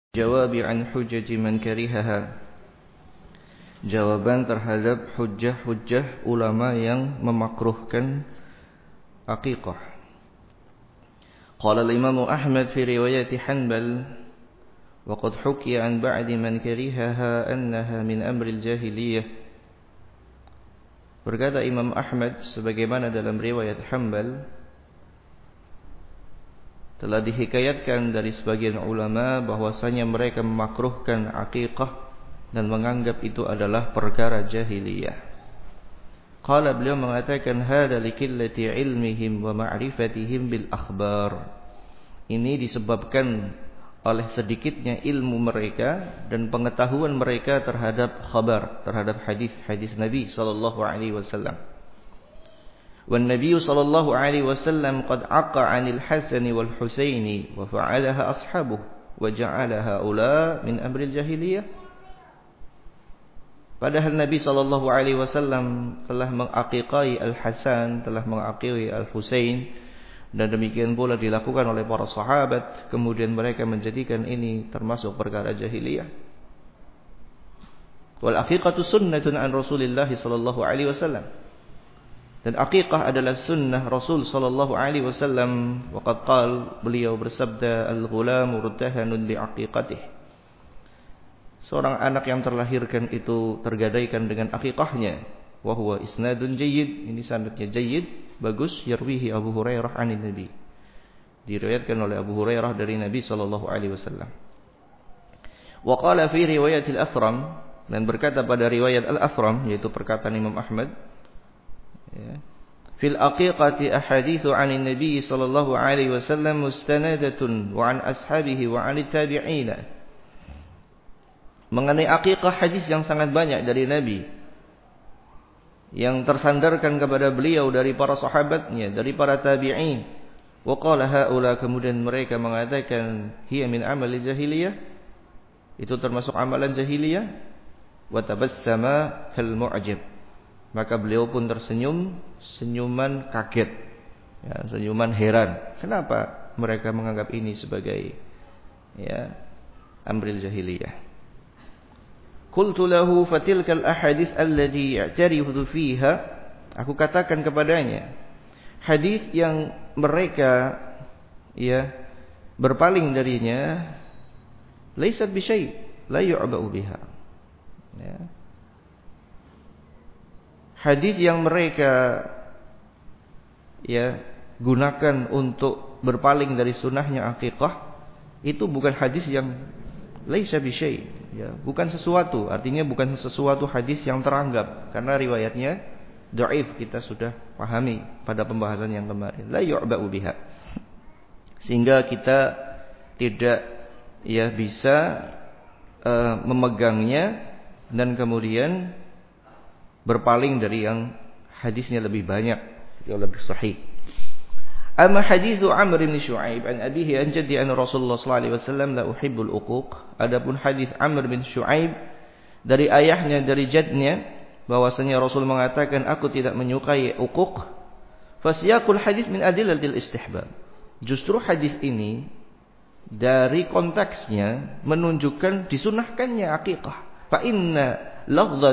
Jawab an hujjati man karihaha. Jawaban terhadap hujjah-hujjah ulama yang memakruhkan aqiqah. Qala al-Imam Ahmad fi riwayat Hanbal wa qad hukiya an ba'di man karihaha annaha min amri al-jahiliyah. Berkata Imam Ahmad sebagaimana dalam riwayat Hanbal telah dihikayatkan dari sebagian ulama bahwasanya mereka memakruhkan aqiqah dan menganggap itu adalah perkara jahiliyah. Qala, beliau mengatakan hada likillati ilmihim wa ma'rifatihim bil akhbar. Ini disebabkan oleh sedikitnya ilmu mereka dan pengetahuan mereka terhadap khabar, terhadap hadis-hadis Nabi sallallahu alaihi wasallam. والنبي صلى الله عليه وسلم قد عقى عن الحسن والحسين وفعلها أصحابه وجعل هؤلاء من أمر الجاهلية. Padahal Nabi sallallahu alaihi wasallam telah mengaqiqai Al-Hasan, telah mengaqiqai Al-Husain, dan demikian pula dilakukan oleh para sahabat, kemudian mereka menjadikan ini termasuk perkara jahiliyah. Wal aqiqatu sunnatun an Rasulillah sallallahu alaihi wasallam. Dan aqiqah adalah sunnah Rasul sallallahu alaihi wasallam. Waqad qal, beliau bersabda, al-ghulamu murtahanun bi aqiqatih. Seorang anak yang terlahirkan itu tergadaikan dengan aqiqahnya. Wa huwa isnadun jayyid, ini sanadnya jayyid, bagus, yarwihi Abu Hurairah anin Nabi. Diriwayatkan oleh Abu Hurairah dari Nabi sallallahu alaihi wasallam. Wa qala fi riwayat al-Athram, dan berkata pada riwayat al-Athram, yaitu perkataan Imam Ahmad, fil aqiqati ahaditsu 'anil nabiy sallallahu alaihi wasallam mustanadatun wa 'an ashabihi wa 'anit tabi'in. Mengenai aqiqah hadis yang sangat banyak dari Nabi yang tersandarkan kepada beliau dari para sahabatnya, dari para tabi'in. Wa qala haula, kemudian mereka mengatakan hiya min amali jahiliyah, itu termasuk amalan jahiliyah. Wa tabassama kal mu'jab, maka beliau pun tersenyum senyuman kaget, ya, senyuman heran. Kenapa mereka menganggap ini sebagai amril jahiliyah? Qultu lahu fatilkal ahadits allati ya'tarifu fiha, aku katakan kepadanya, hadis yang mereka berpaling darinya, laisat bi syai', la yu'ba'u biha. Ya. Hadis yang mereka gunakan untuk berpaling dari sunnahnya aqiqah, itu bukan hadis yang laisa bi syai', bukan sesuatu, artinya bukan sesuatu hadis yang teranggap, karena riwayatnya dhaif, kita sudah pahami pada pembahasan yang kemarin. La yu'ba'u biha. Sehingga kita tidak bisa memegangnya dan kemudian berpaling dari yang hadisnya lebih banyak, yang lebih sahih. Amma hadithu Amr bin Shu'aib an abihi an jaddi an Rasulullah sallallahu alaihi wasallam la uhibbul uquq. Adapun hadis Amr bin Shu'aib dari ayahnya, dari jadnya, bahwasanya Rasul mengatakan aku tidak menyukai uquq. Fasiyaqul hadis min adillatil istihbab. Justru hadis ini dari konteksnya menunjukkan disunahkannya aqiqah. Fa inna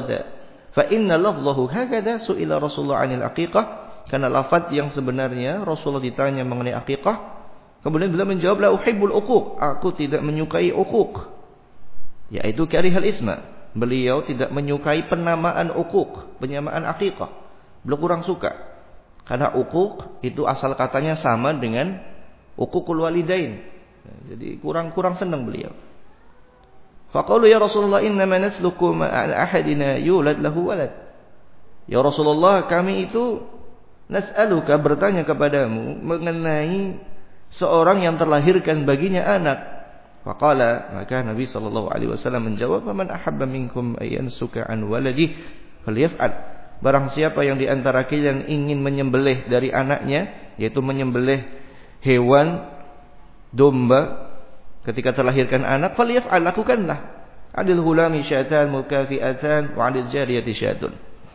lafzahu hakada su'ila Rasulullah 'anil aqiqah, karena lafaz yang sebenarnya Rasulullah ditanya mengenai aqiqah, kemudian beliau menjawab la uhibbul uquq, aku tidak menyukai uquq, yaitu karihal isma. Beliau tidak menyukai penamaan uquq, penyamaan aqiqah. Beliau kurang suka, karena uquq itu asal katanya sama dengan uququl walidain. Jadi kurang senang beliau. Faqalu ya Rasulullah innama nasluku ma'al ahadina yulad lahu walad. Ya Rasulullah, kami itu nas'aluka, bertanya kepadamu mengenai seorang yang terlahirkan baginya anak. Faqala, maka Nabi sallallahu alaihi wasallam menjawab, "Man ahabba minkum ayyansuka an waladi falyaf'al." Barang siapa yang di antara kalian ingin menyembelih dari anaknya, yaitu menyembelih hewan domba ketika terlahirkan anak, falyaf'al, lakukanlah. Adil hulami syatan mukafi'atan wa adil jariyati syatun.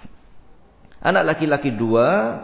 Anak laki-laki dua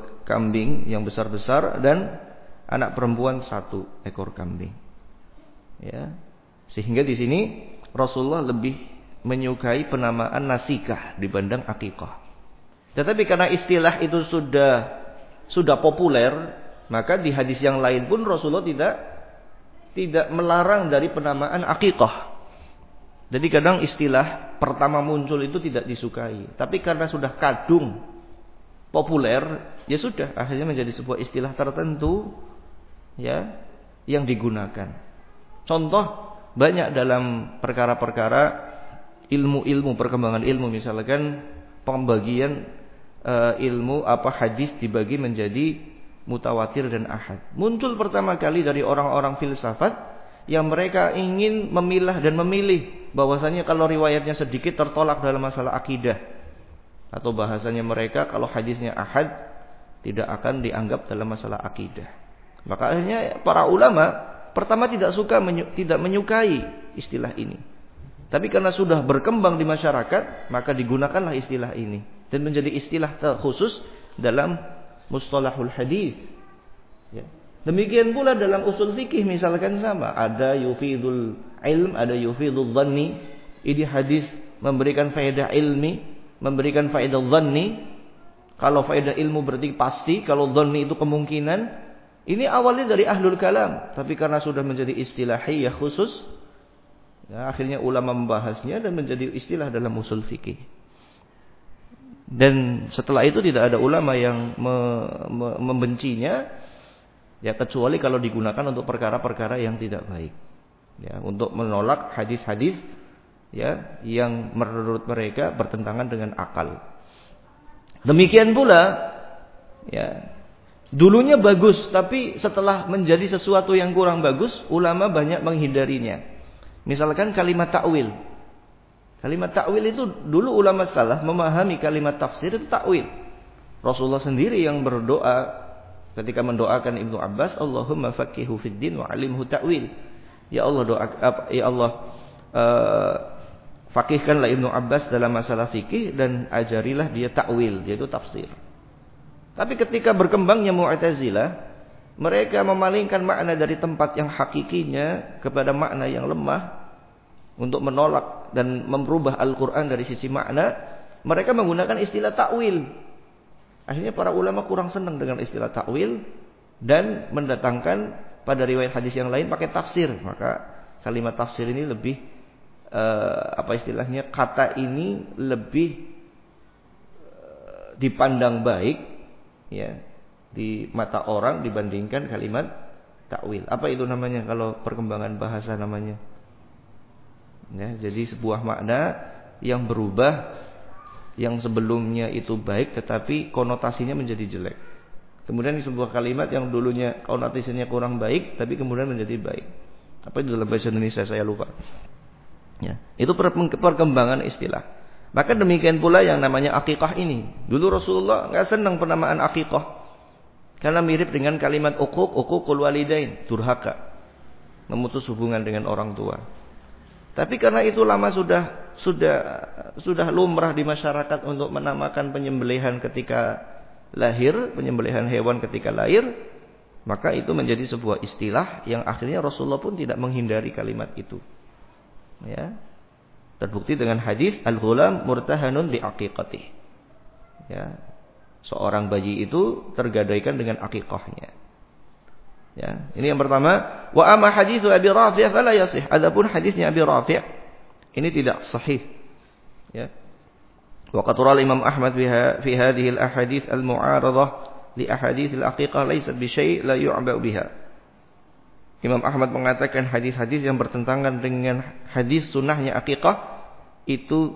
kambing yang besar-besar, dan anak perempuan 1 ekor kambing. Ya. Sehingga di sini Rasulullah lebih menyukai penamaan nasikah dibanding akikah. Tetapi karena istilah itu sudah populer, maka di hadis yang lain pun Rasulullah tidak melarang dari penamaan akikah. Jadi kadang istilah pertama muncul itu tidak disukai, tapi karena sudah kadung populer, ya sudah akhirnya menjadi sebuah istilah tertentu ya yang digunakan. Contoh banyak dalam perkara-perkara ilmu-ilmu, perkembangan ilmu, misalkan pembagian ilmu hadis dibagi menjadi mutawatir dan ahad. Muncul pertama kali dari orang-orang filsafat yang mereka ingin memilah dan memilih bahwasanya kalau riwayatnya sedikit tertolak dalam masalah akidah, atau bahasanya mereka kalau hadisnya ahad tidak akan dianggap dalam masalah akidah. Maka akhirnya para ulama pertama tidak menyukai istilah ini. Tapi karena sudah berkembang di masyarakat, maka digunakanlah istilah ini dan menjadi istilah khusus dalam mustalahul hadis. Ya. Demikian pula dalam usul fikih misalkan sama, ada yufidul ilm, ada yufidul dhanni. Ini hadis memberikan faedah ilmi, memberikan faedah dhanni. Kalau faedah ilmu berarti pasti, kalau dhanni itu kemungkinan. Ini awalnya dari ahlul kalam, tapi karena sudah menjadi istilahiyah khusus, ya, akhirnya ulama membahasnya dan menjadi istilah dalam usul fikih. Dan setelah itu tidak ada ulama yang membencinya, ya kecuali kalau digunakan untuk perkara-perkara yang tidak baik, ya, untuk menolak hadis-hadis ya yang menurut mereka bertentangan dengan akal. Demikian pula ya, dulunya bagus, tapi setelah menjadi sesuatu yang kurang bagus, ulama banyak menghindarinya. Misalkan kalimat ta'wil. Kalimat ta'wil itu dulu ulama salaf memahami kalimat tafsir itu ta'wil. Rasulullah sendiri yang berdoa ketika mendoakan Ibnu Abbas, Allahumma faqihu fid din wa 'alimhu ta'wil. Ya Allah, faqihkanlah Ibnu Abbas dalam masalah fikih dan ajarilah dia ta'wil, yaitu tafsir. Tapi ketika berkembangnya Mu'tazilah, mereka memalingkan makna dari tempat yang hakikinya kepada makna yang lemah untuk menolak dan merubah Al-Quran dari sisi makna. Mereka menggunakan istilah ta'wil. Akhirnya para ulama kurang senang dengan istilah ta'wil dan mendatangkan pada riwayat hadis yang lain pakai tafsir. Maka kalimat tafsir ini lebih kata ini lebih dipandang baik ya di mata orang dibandingkan kalimat ta'wil. Apa itu namanya kalau perkembangan bahasa namanya? Ya, jadi sebuah makna yang berubah, yang sebelumnya itu baik tetapi konotasinya menjadi jelek. Kemudian sebuah kalimat yang dulunya konotasinya kurang baik tapi kemudian menjadi baik. Apa itu dalam bahasa Indonesia saya lupa. Ya, itu perkembangan istilah. Maka demikian pula yang namanya akikah ini. Dulu Rasulullah enggak senang penamaan akikah karena mirip dengan kalimat uququl walidain, durhaka, memutus hubungan dengan orang tua. Tapi karena itu lama sudah lumrah di masyarakat untuk menamakan penyembelihan ketika lahir, penyembelihan hewan ketika lahir, maka itu menjadi sebuah istilah yang akhirnya Rasulullah pun tidak menghindari kalimat itu. Ya. Terbukti dengan hadis al-ghulam murtahanun bi aqiqatih. Ya. Seorang bayi itu tergadaikan dengan akikahnya. Ya, ini yang pertama. Wa amma haditsu Abi Rafi' fala yasih. Adapun hadisnya Abi Rafi' ini tidak sahih. Ya. Wa qatra Imam Ahmad fi hadhihi al-ahadits al-mu'aradah li ahadits al-aqiqah laysat bi syai' la yu'ba biha. Imam Ahmad mengatakan hadis-hadis yang bertentangan dengan hadis sunnahnya aqiqah itu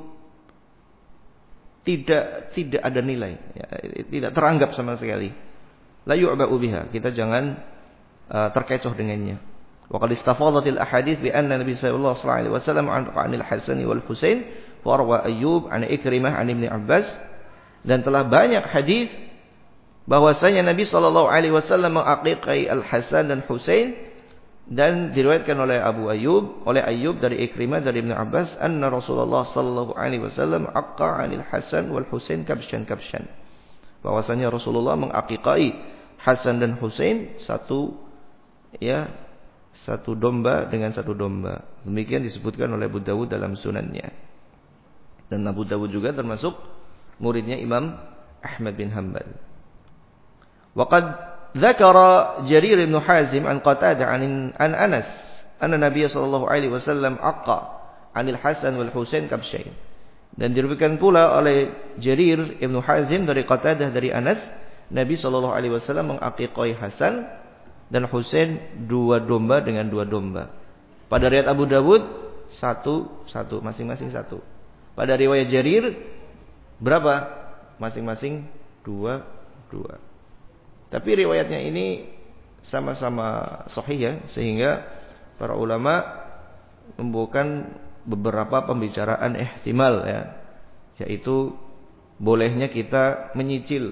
tidak ada nilai, ya, tidak teranggap sama sekali. La yu'ba biha. Kita jangan terkecoh dengannya. Wa qad istafadatil ahadits bi anna Nabi sallallahu alaihi wasallam an al-Hasan wal Husain wa rawa Ayyub an Ikrimah an Ibnu Abbas, dan telah banyak hadis bahwasanya Nabi sallallahu alaihi wasallam mengaqiqai Al-Hasan dan Husain, dan diriwayatkan oleh Ayyub dari Ikrimah dari Ibnu Abbas anna Rasulullah sallallahu alaihi wasallam aqqa 'anil Hasan wal Husain kabshan, bahwasanya Rasulullah mengaqiqai Hasan dan Husain satu domba dengan satu domba. Demikian disebutkan oleh Abu Dawud dalam sunannya. Dan Abu Dawud juga termasuk muridnya Imam Ahmad bin Hanbal. Waqad dzakara Jarir bin Hazim an Qatadah an Anas anna Nabiy sallallahu alaihi wasallam aqqa 'anil Hasan wal Husain kabshain. Dan diriwayatkan pula oleh Jarir bin Hazim dari Qatadah dari Anas, Nabi sallallahu alaihi wasallam mengaqiqai Hasan dan Husain dua domba dengan dua domba. Pada riwayat Abu Dawud satu masing-masing satu. Pada riwayat Jarir berapa? Masing-masing dua. Tapi riwayatnya ini sama-sama sahih ya, sehingga para ulama membuatkan beberapa pembicaraan ihtimal ya, yaitu bolehnya kita menyicil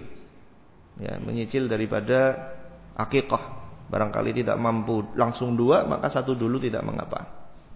daripada akikah. Barangkali tidak mampu langsung dua, maka satu dulu tidak mengapa.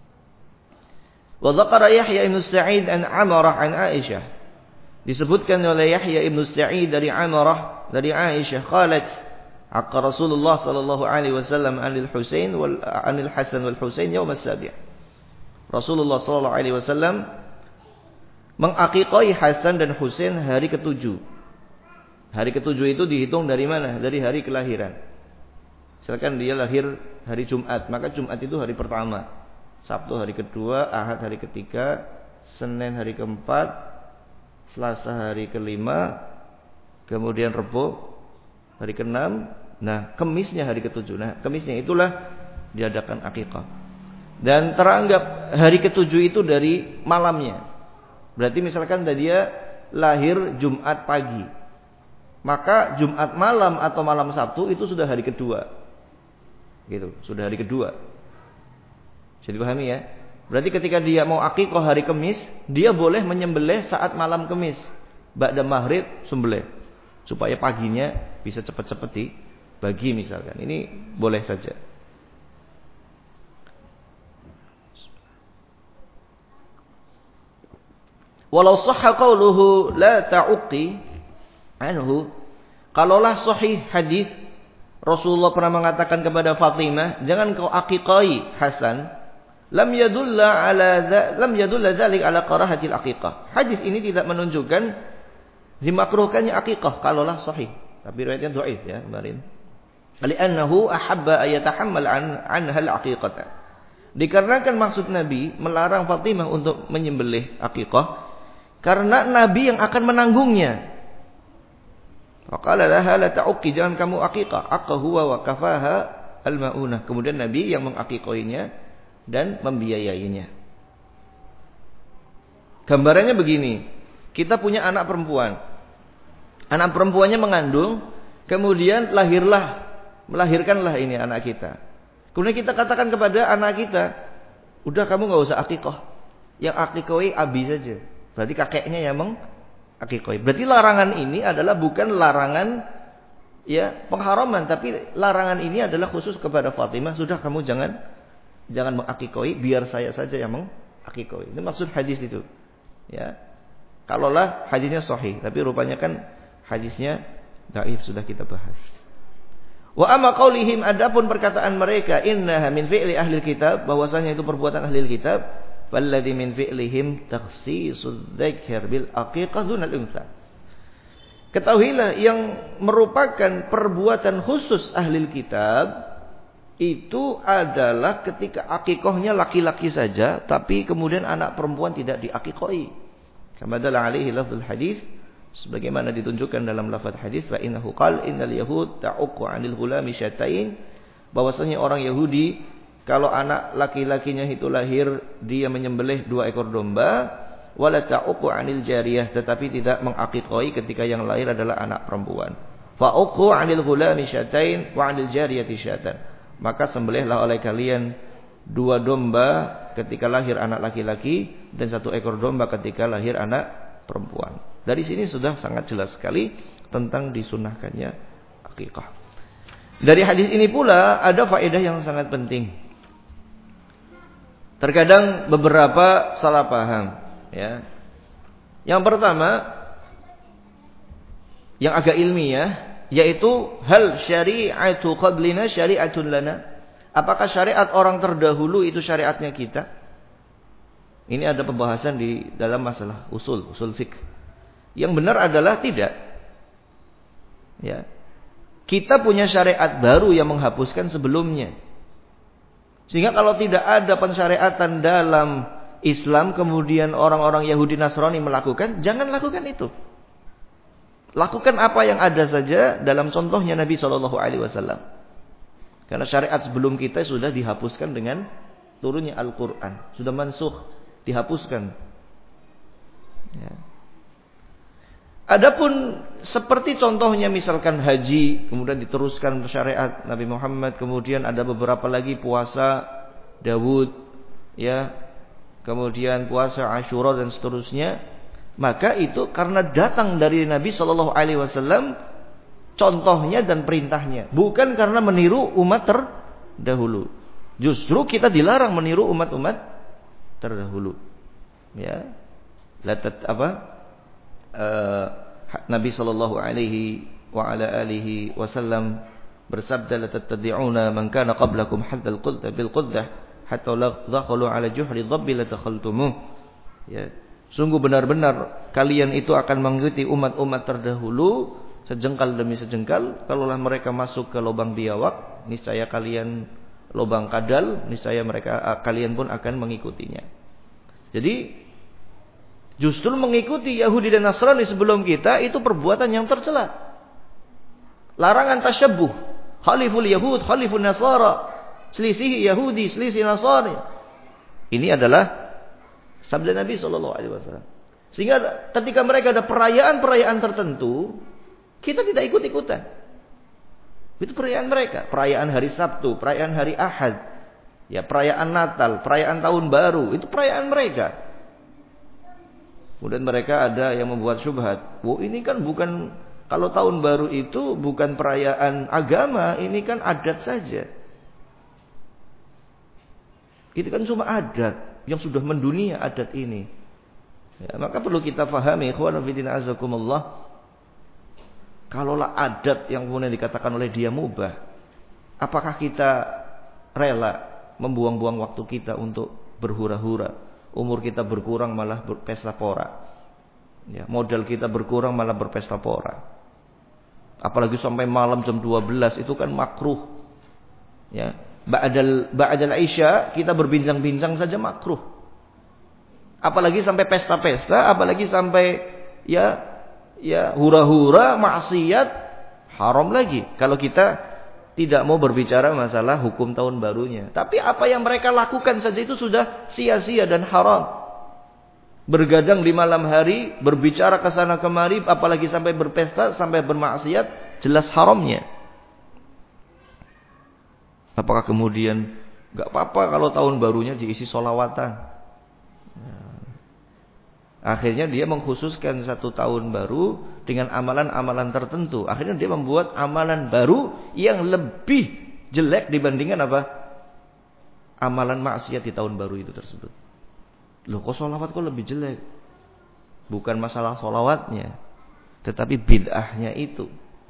Wa dzakara Yahya ibn Sa'id an Amarah an Aisyah. Disebutkan oleh Yahya ibn Sa'id dari Amarah dari Aisyah, qalat aqqa Rasulullah sallallahu alaihi wasallam anil Hasan wal Husain yaum as-sabi'. Rasulullah sallallahu alaihi wasallam mengaqiqai Hasan dan Husain hari ke-7. Hari ke-7 itu dihitung dari mana? Dari hari kelahiran. Misalkan dia lahir hari Jumat, maka Jumat itu hari pertama, Sabtu hari kedua, Ahad hari ketiga, Senin hari keempat, Selasa hari kelima, kemudian Rebo hari keenam, nah Kemisnya hari ke-7. Nah Kemisnya itulah diadakan akikah. Dan teranggap hari ke-7 itu dari malamnya. Berarti misalkan dia lahir Jumat pagi, maka Jumat malam atau malam Sabtu itu sudah hari kedua. Gitu, sudah hari kedua. Bisa dipahami ya? Berarti ketika dia mau akikah hari Kamis, dia boleh menyembelih saat malam Kamis. Ba'da maghrib sembelih, supaya paginya bisa cepat-cepat dibagi misalkan. Ini boleh saja. Walau sahha qauluhu la ta'uqi anhu, kalaulah sahih hadis Rasulullah pernah mengatakan kepada Fatimah, jangan kau aqiqai Hasan, lam yadulla dzalik ala karahatil aqiqah. Hadis ini tidak menunjukkan dimakruhkannya aqiqah kalaulah sahih. Tapi riwayatnya dhaif ya kemarin. Li'annahu ahabba ayatahammal anha al-aqiqata. Dikarenakan maksud Nabi melarang Fatimah untuk menyembelih aqiqah karena Nabi yang akan menanggungnya. Faqala laha la ta'uqi, jangan kamu aqiqah. Aqqa huwa wa kafaha al-maunah. Kemudian Nabi yang mengaqiqainya dan membiayainya. Gambarannya begini. Kita punya anak perempuan. Anak perempuannya mengandung, kemudian melahirkanlah ini anak kita. Kemudian kita katakan kepada anak kita, udah kamu enggak usah aqiqah. Yang aqiqai abi saja. Berarti kakeknya yang akikoi. Berarti larangan ini adalah bukan larangan ya pengharaman, tapi larangan ini adalah khusus kepada Fatimah. Sudah kamu jangan mengakikoi, biar saya saja yang mengakikoi. Itu maksud hadis itu. Ya. Kalaulah hadisnya sahih, tapi rupanya kan hadisnya dhaif, sudah kita bahas. Wa amma qaulihim, adapun perkataan mereka, innaha min fi'li ahli kitab, bahwasanya itu perbuatan ahli kitab, walladzi min fi'lihim takhsisud dzakir bil aqiqah dunal unsa. Ketahuilah yang merupakan perbuatan khusus ahli kitab itu adalah ketika akikahnya laki-laki saja, tapi kemudian anak perempuan tidak diakikahi. Kama dalla alaihi lafzul hadis, sebagaimana ditunjukkan dalam lafaz hadis, fa innahu qala innal yahud ta'uqu 'anil ghulami syatain, bahwasanya orang Yahudi kalau anak laki-lakinya itu lahir, dia menyembelih 2 ekor domba, wala ta'uqu 'anil jariyah, tetapi tidak mengakikahi ketika yang lahir adalah anak perempuan. Fa uqu 'anil ghulami syatain wa 'anil jariyati syatan. Maka sembelihlah oleh kalian 2 domba ketika lahir anak laki-laki dan 1 ekor domba ketika lahir anak perempuan. Dari sini sudah sangat jelas sekali tentang disunahkannya akikah. Dari hadis ini pula ada faedah yang sangat penting. Terkadang beberapa salah paham, ya. Yang pertama, yang agak ilmiah, yaitu hal syari'atu qablina syari'atun lana. Apakah syariat orang terdahulu itu syariatnya kita? Ini ada pembahasan di dalam masalah usul fiqh. Yang benar adalah tidak. Ya. Kita punya syariat baru yang menghapuskan sebelumnya. Sehingga kalau tidak ada pensyariatan dalam Islam, kemudian orang-orang Yahudi Nasrani melakukan, jangan lakukan itu. Lakukan apa yang ada saja dalam contohnya Nabi SAW. Karena syariat sebelum kita sudah dihapuskan dengan turunnya Al-Quran. Sudah mansukh, dihapuskan. Ya. Adapun seperti contohnya misalkan haji, kemudian diteruskan syariat Nabi Muhammad, kemudian ada beberapa lagi puasa Dawud, ya, kemudian puasa Asyura dan seterusnya, maka itu karena datang dari Nabi Shallallahu Alaihi Wasallam contohnya dan perintahnya, bukan karena meniru umat terdahulu. Justru kita dilarang meniru umat-umat terdahulu. Ya, Nabi Shallallahu Alaihi Wasallam bersabda, la tattabi'una man kana qablakum hatta al-quddah bil quddah hatta dakhalu ala juhri dhabbi la dakhaltumuh. Ya, sungguh benar-benar kalian itu akan mengikuti umat-umat terdahulu sejengkal demi sejengkal. Kalaulah mereka masuk ke lubang biawak, niscaya kalian lubang kadal, niscaya kalian pun akan mengikutinya. Jadi justru mengikuti Yahudi dan Nasrani sebelum kita itu perbuatan yang tercela. Larangan tasyabbuh, khaliful Yahud, khaliful Nasara, selisih Yahudi, selisih Nasrani. Ini adalah sabda Nabi SAW. Sehingga ketika mereka ada perayaan-perayaan tertentu, kita tidak ikut-ikutan. Itu perayaan mereka, perayaan hari Sabtu, perayaan hari Ahad, ya, perayaan Natal, perayaan Tahun Baru, itu perayaan mereka. Kemudian mereka ada yang membuat syubhat. Ini kan bukan, kalau Tahun Baru itu bukan perayaan agama, ini kan adat saja. Itu kan cuma adat yang sudah mendunia adat ini. Ya, maka perlu kita fahami, ikhwan fillah azakumullah. Kalaulah adat yang kemudian dikatakan oleh dia mubah, apakah kita rela membuang-buang waktu kita untuk berhura-hura? Umur kita berkurang malah berpesta pora. Ya, modal kita berkurang malah berpesta pora. Apalagi sampai malam jam 12 itu kan makruh. Ya, ba'dal Isya kita berbincang-bincang saja makruh. Apalagi sampai pesta-pesta, apalagi sampai ya hura-hura, maksiat, haram lagi. Kalau kita tidak mau berbicara masalah hukum tahun barunya. Tapi apa yang mereka lakukan saja itu sudah sia-sia dan haram. Bergadang di malam hari, berbicara ke sana kemari, apalagi sampai berpesta, sampai bermaksiat, jelas haramnya. Apakah kemudian gak apa-apa kalau tahun barunya diisi sholawatan? Akhirnya dia mengkhususkan satu tahun baru dengan amalan-amalan tertentu. Akhirnya dia membuat amalan baru yang lebih jelek dibandingkan apa? Amalan maksiat di tahun baru itu tersebut. Loh, kok sholawat kok lebih jelek? Bukan masalah sholawatnya, tetapi bid'ahnya itu.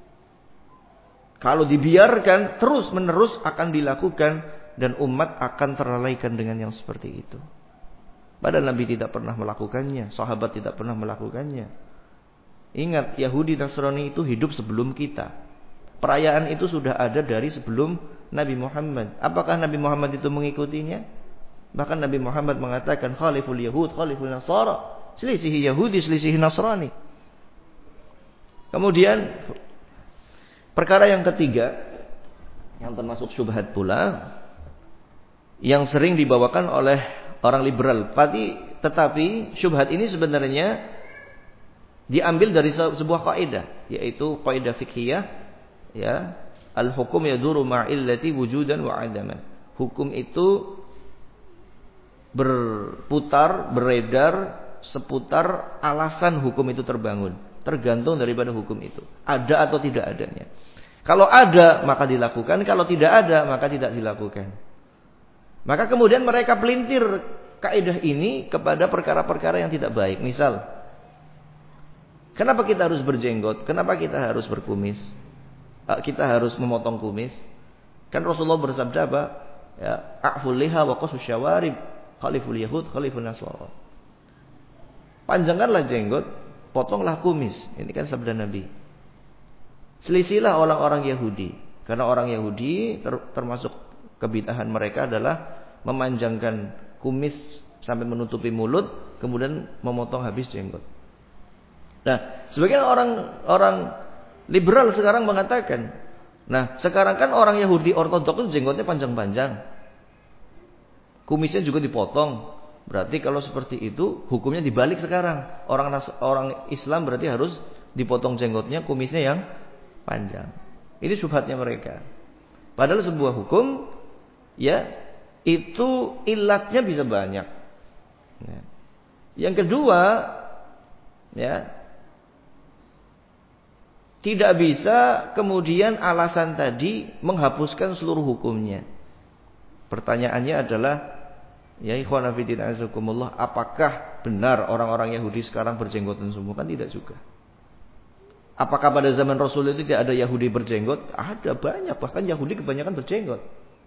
Kalau dibiarkan terus menerus akan dilakukan dan umat akan terlalaikan dengan yang seperti itu. Padahal Nabi tidak pernah melakukannya, sahabat tidak pernah melakukannya. Ingat, Yahudi Nasrani itu hidup sebelum kita. Perayaan itu sudah ada dari sebelum Nabi Muhammad. Apakah Nabi Muhammad itu mengikutinya? Bahkan Nabi Muhammad mengatakan khaliful Yahud, khaliful Nasara, selisih Yahudi, selisih Nasrani. Kemudian perkara yang ketiga yang termasuk syubhat pula, yang sering dibawakan oleh orang liberal. Tetapi syubhat ini sebenarnya diambil dari sebuah kaidah, yaitu kaidah fiqhiyah, ya, al-hukum yaduru ma'illati wujudan wa 'adaman. Hukum itu berputar, beredar seputar alasan hukum itu terbangun, tergantung daripada hukum itu ada atau tidak adanya. Kalau ada maka dilakukan, kalau tidak ada maka tidak dilakukan. Maka kemudian mereka pelintir kaidah ini kepada perkara-perkara yang tidak baik. Misal, kenapa kita harus berjenggot? Kenapa kita harus berkumis? Kita harus memotong kumis? Kan Rasulullah bersabda apa? Ya, a'ful liha wa qasus syawarib, khaliful yahud, khalifun nasara. Panjangkanlah jenggot, potonglah kumis. Ini kan sabda Nabi. Selisilah orang-orang Yahudi. Karena orang Yahudi termasuk kebid'ahan mereka adalah memanjangkan kumis sampai menutupi mulut, kemudian memotong habis jenggot. Nah, sebagian orang liberal sekarang mengatakan, nah sekarang kan orang Yahudi ortodoks itu jenggotnya panjang-panjang, kumisnya juga dipotong. Berarti kalau seperti itu hukumnya dibalik sekarang. Orang Islam berarti harus dipotong jenggotnya, kumisnya yang panjang. Ini syubhatnya mereka. Padahal sebuah hukum, ya itu ilatnya bisa banyak. Ya. Yang kedua, ya tidak bisa kemudian alasan tadi menghapuskan seluruh hukumnya. Pertanyaannya adalah, ya ikhwan fillah azakumullah, apakah benar orang-orang Yahudi sekarang berjenggotan semua? Kan tidak juga. Apakah pada zaman Rasul itu tidak ada Yahudi berjenggot? Ada banyak, bahkan Yahudi kebanyakan berjenggot.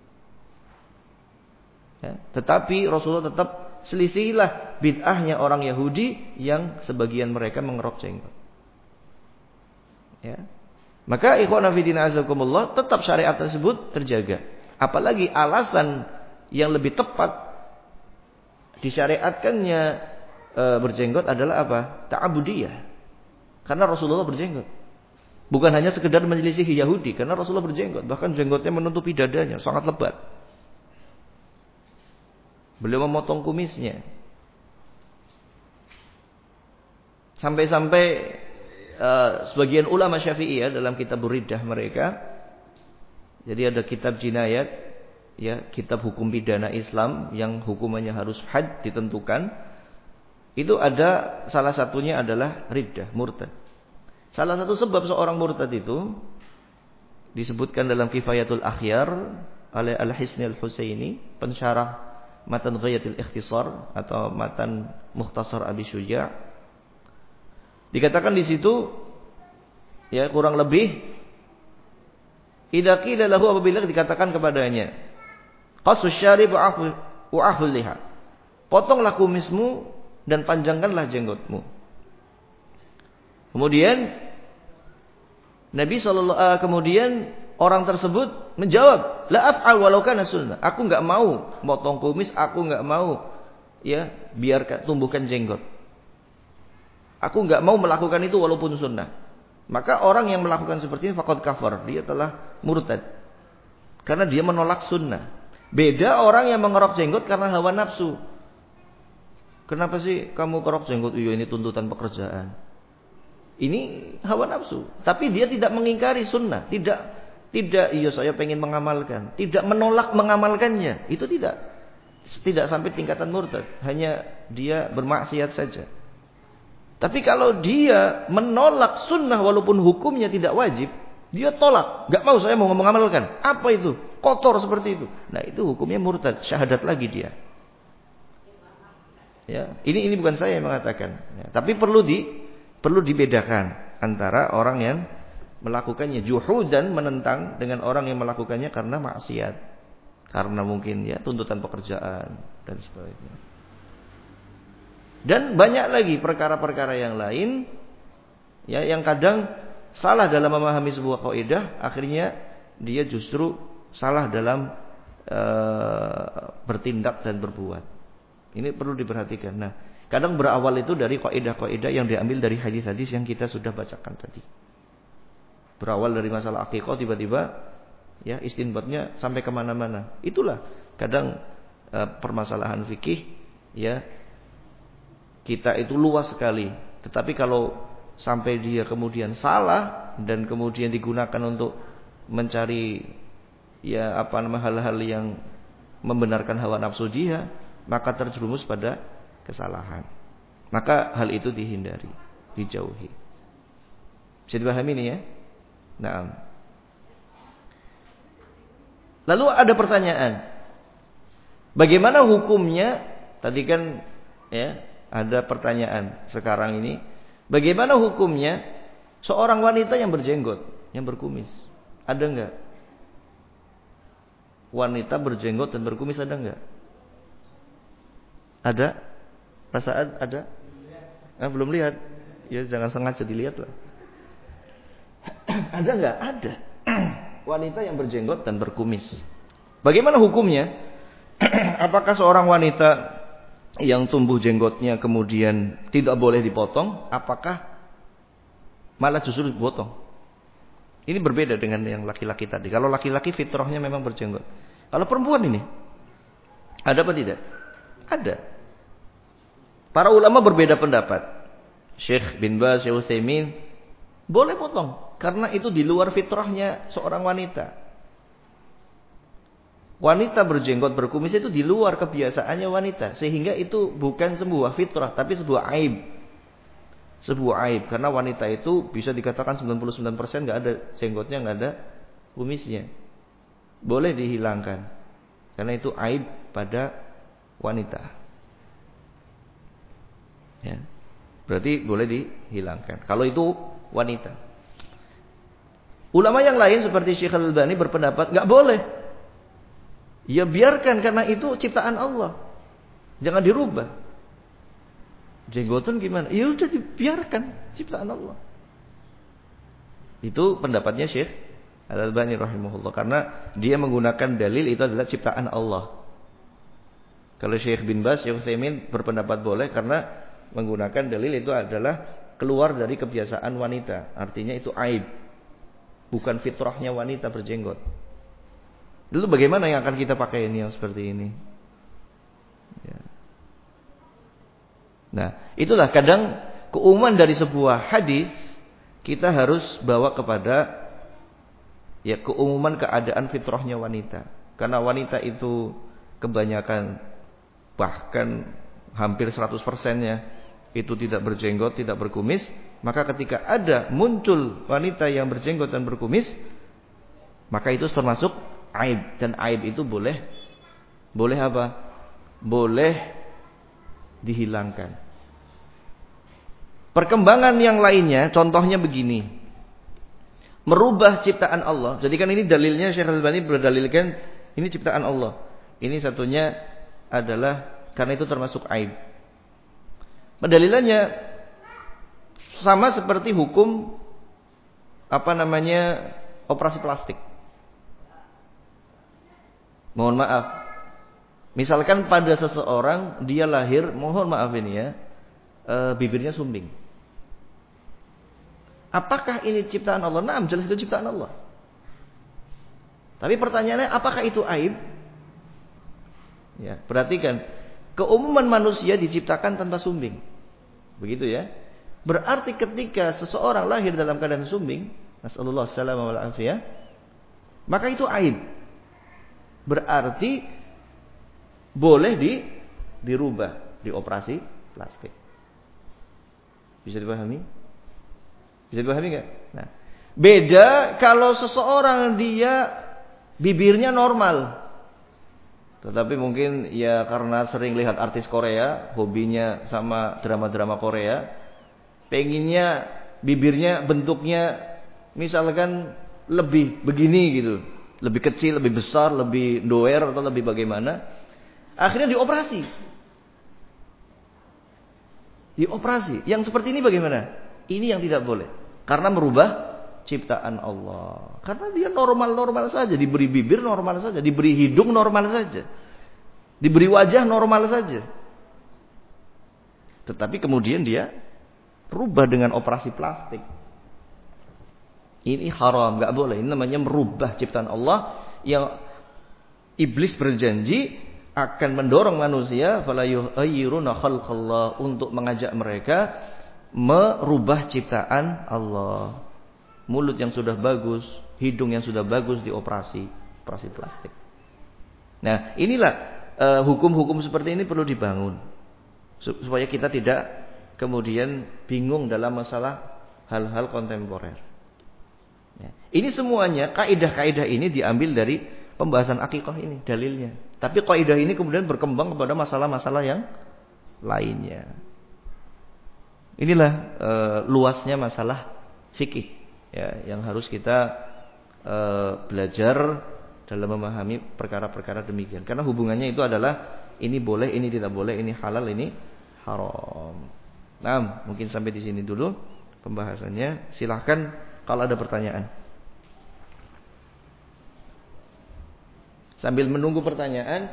Ya, tetapi Rasulullah tetap selisihilah bid'ahnya orang Yahudi yang sebagian mereka mengerok jenggot. Ya. Maka ikhwan fillah azakumullah, tetap syariat tersebut terjaga. Apalagi alasan yang lebih tepat disyariatkannya berjenggot adalah apa? Ta'abudiyah. Karena Rasulullah berjenggot. Bukan hanya sekedar menyelisihi Yahudi, karena Rasulullah berjenggot, bahkan jenggotnya menutupi dadanya, sangat lebat. Beliau memotong kumisnya. Sampai-sampai sebagian ulama Syafi'iyah dalam kitab Riddah mereka, jadi ada kitab jinayat, ya, kitab hukum pidana Islam yang hukumannya harus had ditentukan. Itu ada salah satunya adalah riddah, murtad. Salah satu sebab seorang murtad itu disebutkan dalam Kifayatul Akhyar oleh Al-Hisni Al-Husaini, pensyarah matan Ghayatul Ikhtisar atau matan Mukhtasar Abi Syuja'. Dikatakan di situ, ya kurang lebih, idza qila lahu, apabila dikatakan kepadanya, qasus syarib wa aful liha, potonglah kumismu dan panjangkanlah jenggotmu. Kemudian kemudian orang tersebut menjawab, la af'al walau kana sunnah. Aku enggak mau motong kumis, aku enggak mau ya biarkan tumbuhkan jenggot. Aku enggak mau melakukan itu walaupun sunnah. Maka orang yang melakukan seperti ini faqad kafar, dia telah murtad. Karena dia menolak sunnah. Beda orang yang mengerok jenggot karena hawa nafsu. Kenapa sih kamu kerok jenggot? Iya, ini tuntutan pekerjaan. Ini hawa nafsu. Tapi dia tidak mengingkari sunnah. Tidak, iya saya pengen mengamalkan. Tidak menolak mengamalkannya. Itu tidak. Tidak sampai tingkatan murtad. Hanya dia bermaksiat saja. Tapi kalau dia menolak sunnah walaupun hukumnya tidak wajib, dia tolak. Gak mau, saya mau mengamalkan. Apa itu? Kotor seperti itu. Nah itu hukumnya murtad. Syahadat lagi dia. Ya, ini bukan saya yang mengatakan. Ya, tapi perlu dibedakan antara orang yang melakukannya juhudan, menentang, dengan orang yang melakukannya karena maksiat, karena mungkin ya tuntutan pekerjaan dan sebagainya. Dan banyak lagi perkara-perkara yang lain, ya, yang kadang salah dalam memahami sebuah kaidah, akhirnya dia justru salah dalam bertindak dan berbuat. Ini perlu diperhatikan. Nah, kadang berawal itu dari kaidah-kaidah yang diambil dari hadis-hadis yang kita sudah bacakan tadi. Berawal dari masalah akikah, tiba-tiba ya istinbatnya sampai kemana-mana. Itulah kadang permasalahan fikih, ya kita itu luas sekali. Tetapi kalau sampai dia kemudian salah dan kemudian digunakan untuk mencari ya hal-hal yang membenarkan hawa nafsu dia, maka terjerumus pada kesalahan. Maka hal itu dihindari, dijauhi. Bisa dipahami ini ya? Nah. Lalu ada pertanyaan. Bagaimana hukumnya? Tadi kan ya, ada pertanyaan sekarang ini. Bagaimana hukumnya seorang wanita yang berjenggot, yang berkumis? Ada enggak? wanita berjenggot dan berkumis ada enggak? Ada? Perasaan ada? Belum lihat. Ya jangan sengaja dilihat lah. Ada enggak? Ada. Wanita yang berjenggot dan berkumis. Bagaimana hukumnya? Apakah seorang wanita yang tumbuh jenggotnya kemudian tidak boleh dipotong? Apakah malah justru dipotong? Ini berbeda dengan yang laki-laki tadi. Kalau laki-laki fitrahnya memang berjenggot. Kalau perempuan ini, ada apa tidak? Ada. Para ulama berbeda pendapat. Syekh bin Baz, Syekh Utsaimin, boleh potong. Karena itu di luar fitrahnya seorang wanita. Wanita berjenggot berkumis itu di luar kebiasaannya wanita. Sehingga itu bukan sebuah fitrah, tapi sebuah aib. Sebuah aib. Karena wanita itu bisa dikatakan 99% gak ada jenggotnya, gak ada kumisnya. Boleh dihilangkan. Karena itu aib pada wanita. Ya. Berarti boleh dihilangkan. Kalau itu wanita. Ulama yang lain seperti Syekh Al-Albani berpendapat gak boleh. Ya biarkan karena itu ciptaan Allah. Jangan dirubah. Jenggotan gimana? Ya udah dibiarkan ciptaan Allah. Itu pendapatnya Syekh Al-Albani rahimahullah. Karena dia menggunakan dalil itu adalah ciptaan Allah. Kalau Syekh bin Baz, Syekh Utsaimin berpendapat boleh karena menggunakan dalil itu adalah keluar dari kebiasaan wanita. Artinya itu aib. Bukan fitrahnya wanita berjenggot. Lalu bagaimana yang akan kita pakai ini yang seperti ini? Ya. Nah, itulah kadang keumuman dari sebuah hadis kita harus bawa kepada ya keumuman keadaan fitrahnya wanita. Karena wanita itu kebanyakan bahkan hampir 100%-nya itu tidak berjenggot, tidak berkumis, maka ketika ada muncul wanita yang berjenggot dan berkumis, maka itu termasuk aib, dan aib itu boleh apa? Boleh dihilangkan. Perkembangan yang lainnya, contohnya begini. Merubah ciptaan Allah. Jadi kan ini dalilnya Syekh Al-Albani berdalilkan ini ciptaan Allah. Ini satunya adalah karena itu termasuk aib. Pendalilannya sama seperti hukum operasi plastik. Mohon maaf. Misalkan pada seseorang dia lahir, mohon maaf ini ya, bibirnya sumbing. Apakah ini ciptaan Allah? Nah, jelas itu ciptaan Allah. Tapi pertanyaannya, apakah itu aib? Ya, perhatikan, keumuman manusia diciptakan tanpa sumbing. Begitu ya. Berarti ketika seseorang lahir dalam keadaan sumbing, nasallallahu alaihi wasallam, maka itu aib. Berarti boleh dirubah, dioperasi plastik. Bisa dipahami? Bisa dipahami enggak? Nah, beda kalau seseorang dia bibirnya normal. Tetapi mungkin ya karena sering lihat artis Korea, hobinya sama drama-drama Korea, pengennya bibirnya bentuknya misalkan lebih begini gitu. Lebih kecil, lebih besar, lebih doer atau lebih bagaimana. Akhirnya dioperasi. Dioperasi. Yang seperti ini bagaimana? Ini yang tidak boleh. Karena merubah ciptaan Allah. Karena dia normal-normal saja. Diberi bibir normal saja. Diberi hidung normal saja. Diberi wajah normal saja. Tetapi kemudian dia rubah dengan operasi plastik. Ini haram, gak boleh. Ini namanya merubah ciptaan Allah. Yang iblis berjanji akan mendorong manusia fala yuhayyiruna khalqallah, untuk mengajak mereka merubah ciptaan Allah. Mulut yang sudah bagus, hidung yang sudah bagus dioperasi plastik. Nah, inilah hukum-hukum seperti ini perlu dibangun supaya kita tidak kemudian bingung dalam masalah hal-hal kontemporer. Ya. Ini semuanya kaidah-kaidah ini diambil dari pembahasan akikah ini dalilnya. Tapi kaidah ini kemudian berkembang kepada masalah-masalah yang lainnya. Inilah luasnya masalah fikih ya, yang harus kita belajar dalam memahami perkara-perkara demikian. Karena hubungannya itu adalah ini boleh, ini tidak boleh, ini halal, ini haram. Nah, mungkin sampai di sini dulu pembahasannya. Silahkan kalau ada pertanyaan. Sambil menunggu pertanyaan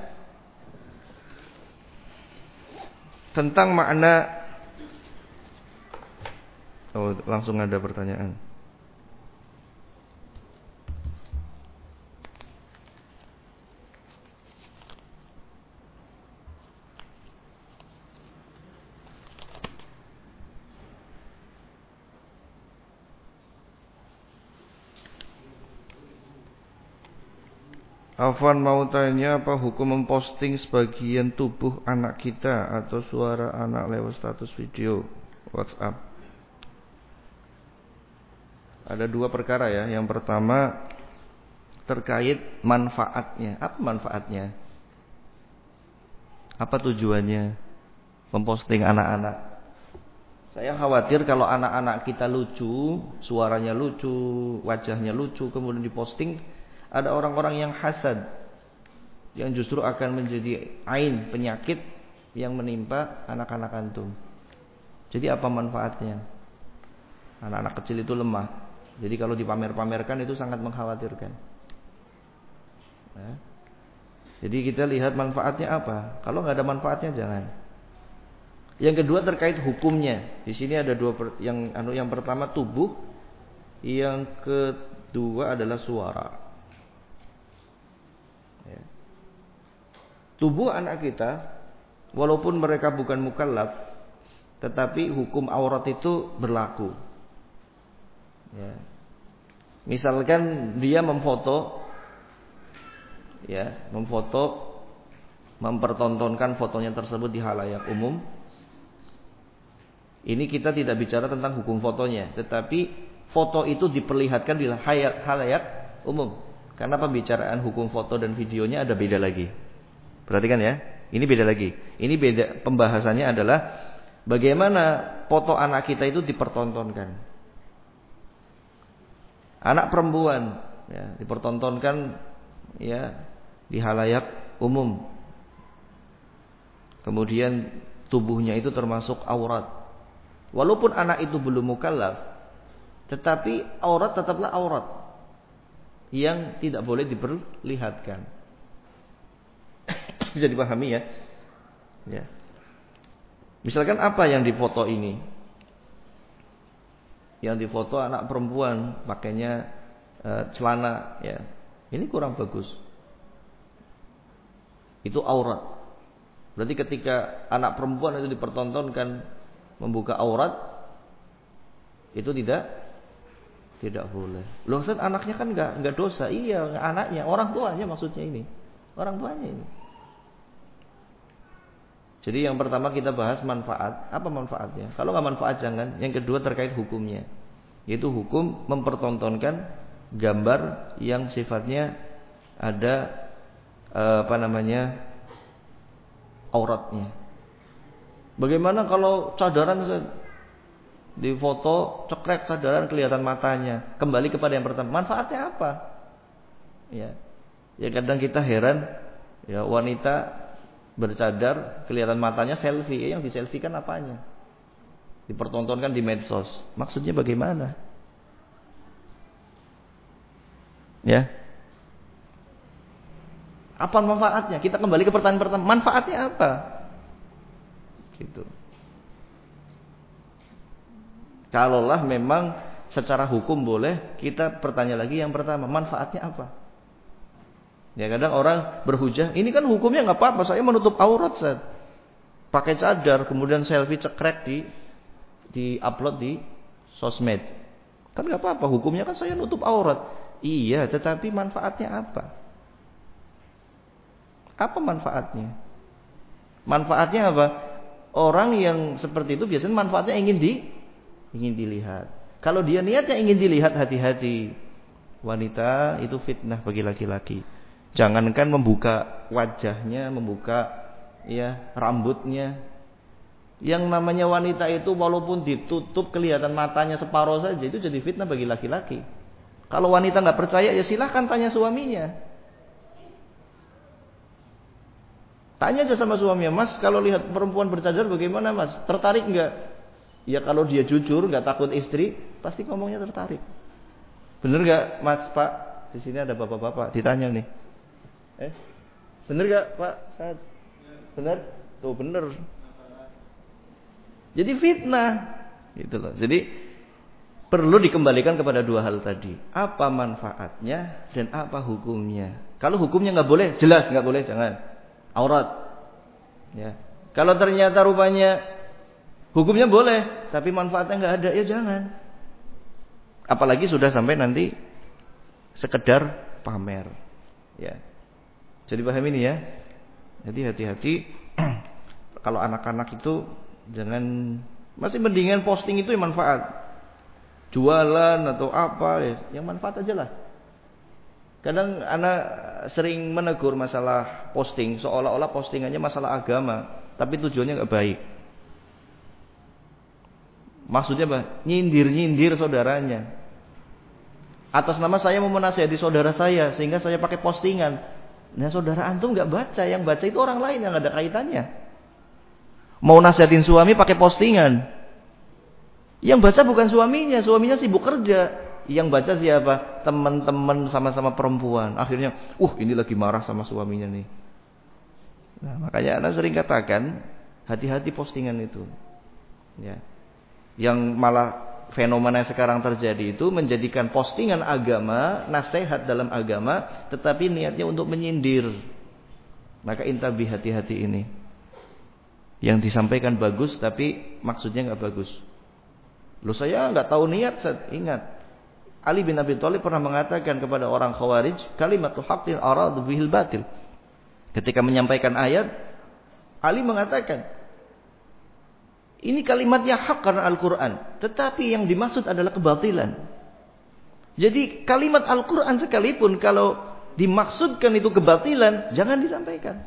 tentang makna. Oh, langsung ada pertanyaan. Afwan mau tanya, apa hukum memposting sebagian tubuh anak kita atau suara anak lewat status video WhatsApp? Ada dua perkara ya. Yang pertama terkait manfaatnya. Apa manfaatnya? Apa tujuannya memposting anak-anak? Saya khawatir kalau anak-anak kita lucu, suaranya lucu, wajahnya lucu, kemudian diposting, ada orang-orang yang hasad, yang justru akan menjadi ain, penyakit yang menimpa anak-anak antum. Jadi apa manfaatnya? Anak-anak kecil itu lemah. Jadi kalau dipamer-pamerkan itu sangat mengkhawatirkan. Nah, jadi kita lihat manfaatnya apa. Kalau nggak ada manfaatnya jangan. Yang kedua terkait hukumnya. Di sini ada dua yang pertama tubuh, yang kedua adalah suara. Ya. Tubuh anak kita, walaupun mereka bukan mukallaf, tetapi hukum aurat itu berlaku. Ya. Misalkan dia memfoto, mempertontonkan fotonya tersebut di halayak umum. Ini kita tidak bicara tentang hukum fotonya, tetapi foto itu diperlihatkan di halayak umum. Karena pembicaraan hukum foto dan videonya ada beda lagi. Perhatikan ya, ini beda lagi. Ini beda, pembahasannya adalah bagaimana foto anak kita itu dipertontonkan. Anak perempuan ya, dipertontonkan ya di halayak umum. Kemudian tubuhnya itu termasuk aurat. Walaupun anak itu belum mukallaf, tetapi aurat tetaplah aurat yang tidak boleh diperlihatkan. Bisa dipahami ya? Ya. Misalkan apa yang difoto ini? Yang difoto anak perempuan pakainya celana, ya. Ini kurang bagus. Itu aurat. Berarti ketika anak perempuan itu dipertontonkan membuka aurat, itu tidak boleh. Loh Ustaz, anaknya kan enggak dosa. Iya, anaknya, orang tuanya maksudnya ini. Orang tuanya ini. Jadi yang pertama kita bahas manfaat. Apa manfaatnya? Kalau enggak manfaat jangan. Yang kedua terkait hukumnya. Yaitu hukum mempertontonkan gambar yang sifatnya ada auratnya. Bagaimana kalau cadaran di foto cekrek cadaran kelihatan matanya? Kembali kepada yang pertama, manfaatnya apa? Ya kadang kita heran ya, wanita bercadar kelihatan matanya selfie, yang diselfiekan apanya? Dipertontonkan di medsos. Maksudnya bagaimana? Ya. Apa manfaatnya? Kita kembali ke pertanyaan pertama, manfaatnya apa? Gitu. Kalaulah memang secara hukum boleh, kita bertanya lagi yang pertama, manfaatnya apa? Ya kadang orang berhujah, ini kan hukumnya nggak apa-apa, saya menutup aurat, Ustaz. Pakai cadar, kemudian selfie cekrek di upload di sosmed. Kan nggak apa-apa, hukumnya kan saya nutup aurat. Iya, tetapi manfaatnya apa? Apa manfaatnya? Manfaatnya apa? Orang yang seperti itu biasanya manfaatnya ingin dilihat. Kalau dia niatnya ingin dilihat, hati-hati. Wanita itu fitnah bagi laki-laki. Jangankan membuka wajahnya, membuka ya rambutnya. Yang namanya wanita itu walaupun ditutup kelihatan matanya separuh saja, itu jadi fitnah bagi laki-laki. Kalau wanita nggak percaya ya silahkan tanya suaminya. Tanya aja sama suaminya, Mas, kalau lihat perempuan bercadar bagaimana, Mas? Tertarik enggak? Ya kalau dia jujur, enggak takut istri, pasti ngomongnya tertarik. Bener enggak, Mas, Pak? Di sini ada bapak-bapak, ditanya nih. Bener enggak, Pak? Saat. Bener? Tuh, bener. Jadi fitnah. Gitu loh. Jadi perlu dikembalikan kepada dua hal tadi. Apa manfaatnya dan apa hukumnya? Kalau hukumnya enggak boleh, jelas enggak boleh, jangan. Aurat. Ya. Kalau ternyata rupanya hukumnya boleh, tapi manfaatnya enggak ada, ya jangan. Apalagi sudah sampai nanti sekedar pamer. Ya. Jadi paham ini ya. Jadi hati-hati kalau anak-anak itu jangan, masih mendingan posting itu yang manfaat. Jualan atau apa ya, yang manfaat aja lah. Kadang anak sering menegur masalah posting, seolah-olah postingannya masalah agama, tapi tujuannya enggak baik. Maksudnya apa? Nyindir-nyindir saudaranya. Atas nama saya mau menasihati saudara saya, sehingga saya pakai postingan. Nah, saudara antum enggak baca, yang baca itu orang lain yang ada kaitannya. Mau nasihatin suami pakai postingan. Yang baca bukan suaminya, suaminya sibuk kerja. Yang baca siapa? Teman-teman sama-sama perempuan. Akhirnya, ini lagi marah sama suaminya nih. Nah, makanya anak sering katakan, hati-hati postingan itu. Ya. Yang malah fenomena sekarang terjadi itu menjadikan postingan agama, nasihat dalam agama, tetapi niatnya untuk menyindir. Maka intabi, hati-hati ini. Yang disampaikan bagus, tapi maksudnya enggak bagus. Loh, saya enggak tahu niat, ingat. Ali bin Abi Thalib pernah mengatakan kepada orang Khawarij, kalimatu haqqin aradu bihil batil. Ketika menyampaikan ayat, Ali mengatakan, ini kalimatnya hak karena Al-Quran, tetapi yang dimaksud adalah kebatilan. Jadi kalimat Al-Quran sekalipun kalau dimaksudkan itu kebatilan, jangan disampaikan.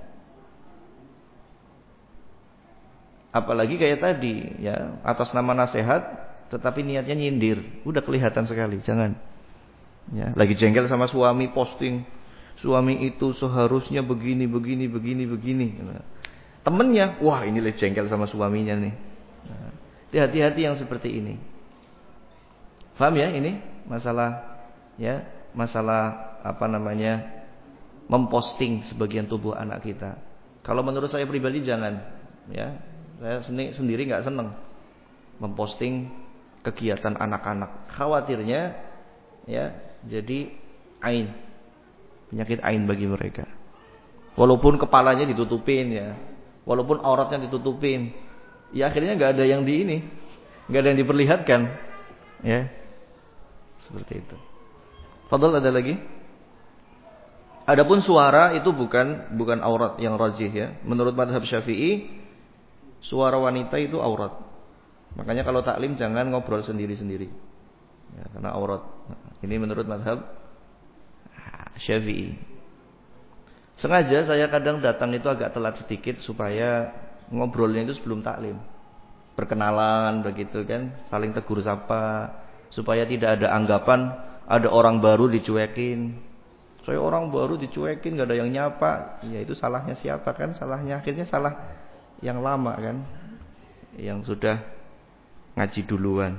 Apalagi kayak tadi, ya, atas nama nasihat, tetapi niatnya nyindir, udah kelihatan sekali, jangan. Ya, lagi jengkel sama suami, posting, suami itu seharusnya begini. Nah, temennya, wah ini lagi jengkel sama suaminya nih. Nah, hati-hati yang seperti ini. Paham ya ini masalah, ya, masalah memposting sebagian tubuh anak kita. Kalau menurut saya pribadi jangan, ya, saya sendiri nggak seneng memposting kegiatan anak-anak. Khawatirnya ya jadi penyakit ain bagi mereka. Walaupun kepalanya ditutupin ya, walaupun auratnya ditutupin, ya akhirnya enggak ada yang enggak ada yang diperlihatkan. Ya. Seperti itu. Fadhal, ada lagi? Adapun suara itu bukan aurat yang rajih ya. Menurut mazhab Syafi'i, suara wanita itu aurat. Makanya kalau taklim jangan ngobrol sendiri-sendiri. Ya, karena aurat. Ini menurut mazhab Syafi'i. Sengaja saya kadang datang itu agak telat sedikit supaya ngobrolnya itu sebelum taklim. Perkenalan begitu kan, saling tegur sapa, supaya tidak ada anggapan ada orang baru dicuekin. Saya orang baru dicuekin, gak ada yang nyapa. Ya itu salahnya siapa kan? Salahnya akhirnya salah yang lama kan, yang sudah ngaji duluan.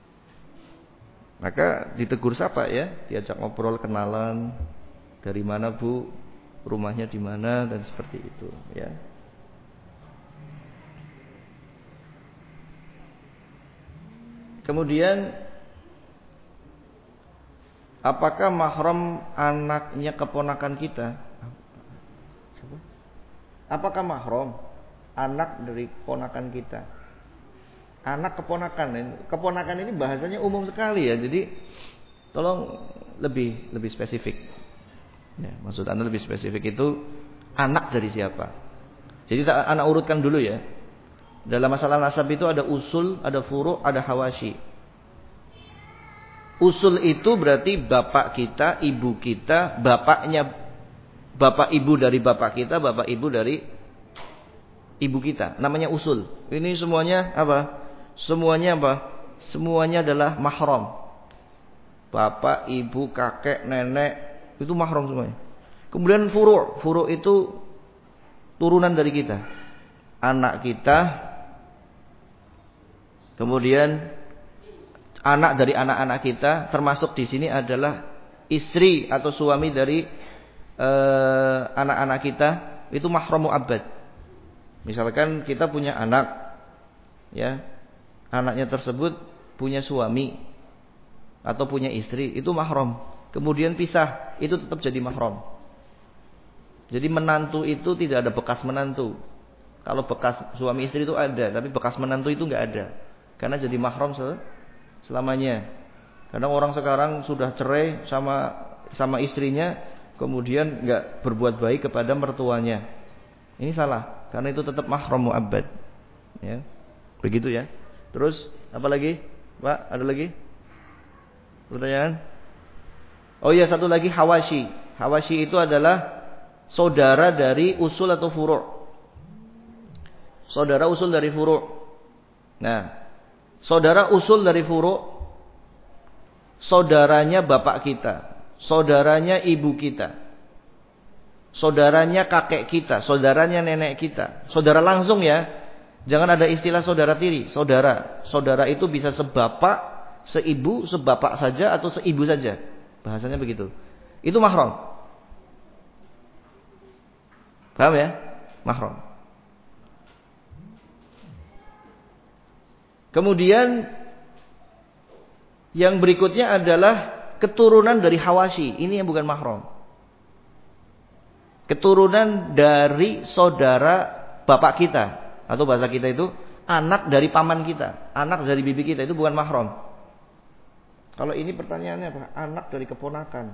Maka ditegur sapa ya, diajak ngobrol, kenalan, dari mana Bu, rumahnya di mana, dan seperti itu ya. Kemudian apakah mahram anaknya keponakan kita? Apakah mahram anak dari keponakan kita? Anak keponakan ini bahasanya umum sekali ya. Jadi tolong lebih spesifik. Ya, maksud Anda lebih spesifik itu anak dari siapa? Jadi anak urutkan dulu ya. Dalam masalah nasab itu ada usul, ada furu', ada hawashi. Usul itu berarti bapak kita, ibu kita, bapaknya bapak ibu dari bapak kita, bapak ibu dari ibu kita. Namanya usul. Ini semuanya apa? Semuanya adalah mahram. Bapak, ibu, kakek, nenek, itu mahram semuanya. Kemudian furu' itu turunan dari kita. Anak kita, kemudian anak dari anak-anak kita, termasuk di sini adalah istri atau suami dari anak-anak kita, itu mahram mu'abbad. Misalkan kita punya anak, ya, anaknya tersebut punya suami atau punya istri, itu mahram. Kemudian pisah, itu tetap jadi mahram. Jadi menantu itu tidak ada bekas menantu. Kalau bekas suami istri itu ada, tapi bekas menantu itu nggak ada. Karena jadi mahram selamanya. Karena orang sekarang sudah cerai sama istrinya, kemudian nggak berbuat baik kepada mertuanya. Ini salah, karena itu tetap mahram mu'abbad. Ya, begitu ya. Terus apa lagi, Pak? Ada lagi pertanyaan? Oh iya, satu lagi hawashi. Hawashi itu adalah saudara dari usul atau furu'. Saudara usul dari furu'. Nah, saudara usul dari furu', saudaranya bapak kita, saudaranya ibu kita, saudaranya kakek kita, saudaranya nenek kita, saudara langsung ya. Jangan ada istilah saudara tiri. Saudara itu bisa sebapak, seibu, sebapak saja atau seibu saja. Bahasanya begitu. Itu mahram. Paham ya? Mahram. Kemudian yang berikutnya adalah keturunan dari hawashi. Ini yang bukan mahram. Keturunan dari saudara bapak kita, atau bahasa kita itu anak dari paman kita, anak dari bibi kita, itu bukan mahram. Kalau ini pertanyaannya apa? Anak dari keponakan.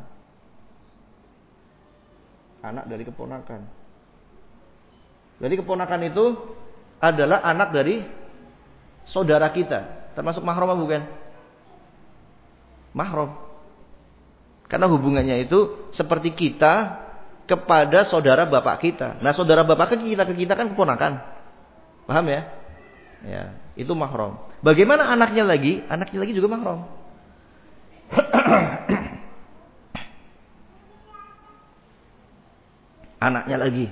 Anak dari keponakan. Jadi keponakan itu adalah anak dari saudara kita. Termasuk mahram apa bukan? Mahram. Karena hubungannya itu seperti kita kepada saudara bapak kita. Nah, saudara bapak ke kita kan keponakan. Paham ya? Ya, itu mahram. Bagaimana anaknya lagi? Anaknya lagi juga mahram. Anaknya lagi.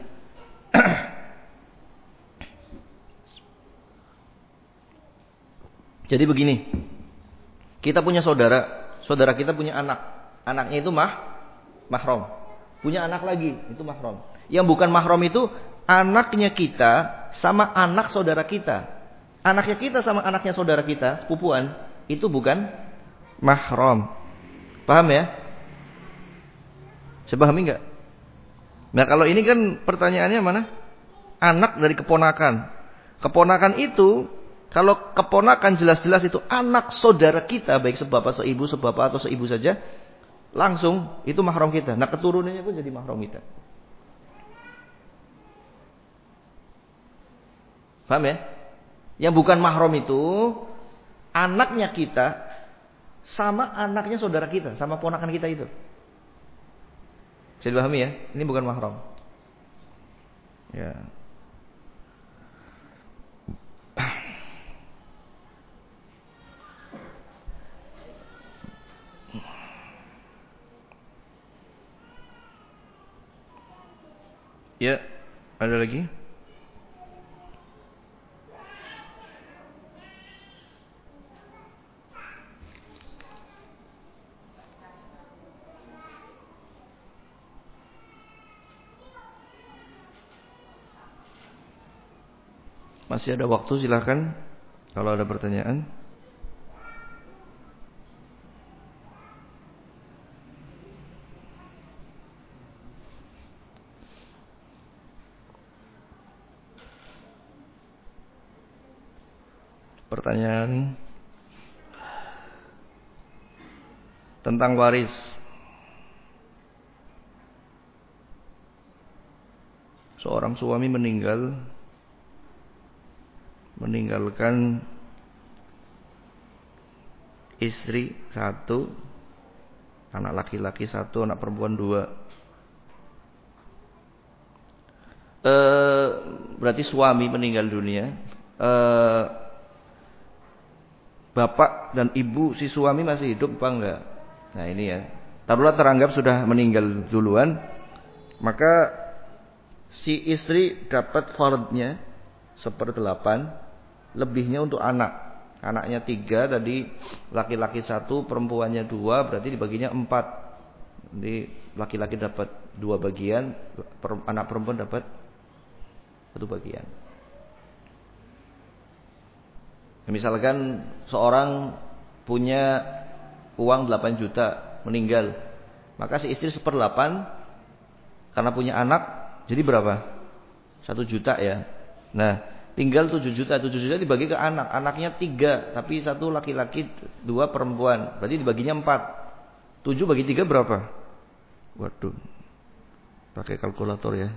Jadi begini. Kita punya saudara kita punya anak. Anaknya itu mahram. Punya anak lagi, itu mahram. Yang bukan mahram itu anaknya kita sama anak saudara kita. Anaknya kita sama anaknya saudara kita, sepupuan, itu bukan mahram. Paham ya? Saya pahami enggak? Nah, kalau ini kan pertanyaannya mana? Anak dari keponakan. Keponakan itu, kalau keponakan jelas-jelas itu anak saudara kita, baik sebapak, seibu, sebapak atau seibu saja, langsung itu mahram kita. Nah, keturunannya pun jadi mahram kita. Paham ya? Yang bukan mahram itu anaknya kita sama anaknya saudara kita, sama ponakan kita itu. Bisa dipahami ya? Ini bukan mahram. Ya. Ya, ada lagi? Masih ada waktu, silakan kalau ada pertanyaan. Pertanyaan tentang waris. Seorang suami meninggalkan istri 1, anak laki-laki 1, anak perempuan 2. Berarti suami meninggal dunia. Bapak dan ibu si suami masih hidup apa enggak? Nah ini ya. Taruhlah teranggap sudah meninggal duluan. Maka Si istri dapat fardnya 1/8, lebihnya untuk anak. Anaknya 3 tadi, laki-laki 1, perempuannya 2, berarti dibaginya 4. Jadi laki-laki dapat 2 bagian, anak perempuan dapat 1 bagian. Misalkan seorang punya uang 8 juta, meninggal, maka si istri 1/8 karena punya anak, jadi berapa? 1 juta ya. Nah, tinggal 7 juta. 7 juta dibagi ke anak. Anaknya 3, tapi 1 laki-laki, 2 perempuan. Berarti dibaginya 4. 7 bagi 3 berapa? Waduh. Pakai kalkulator ya.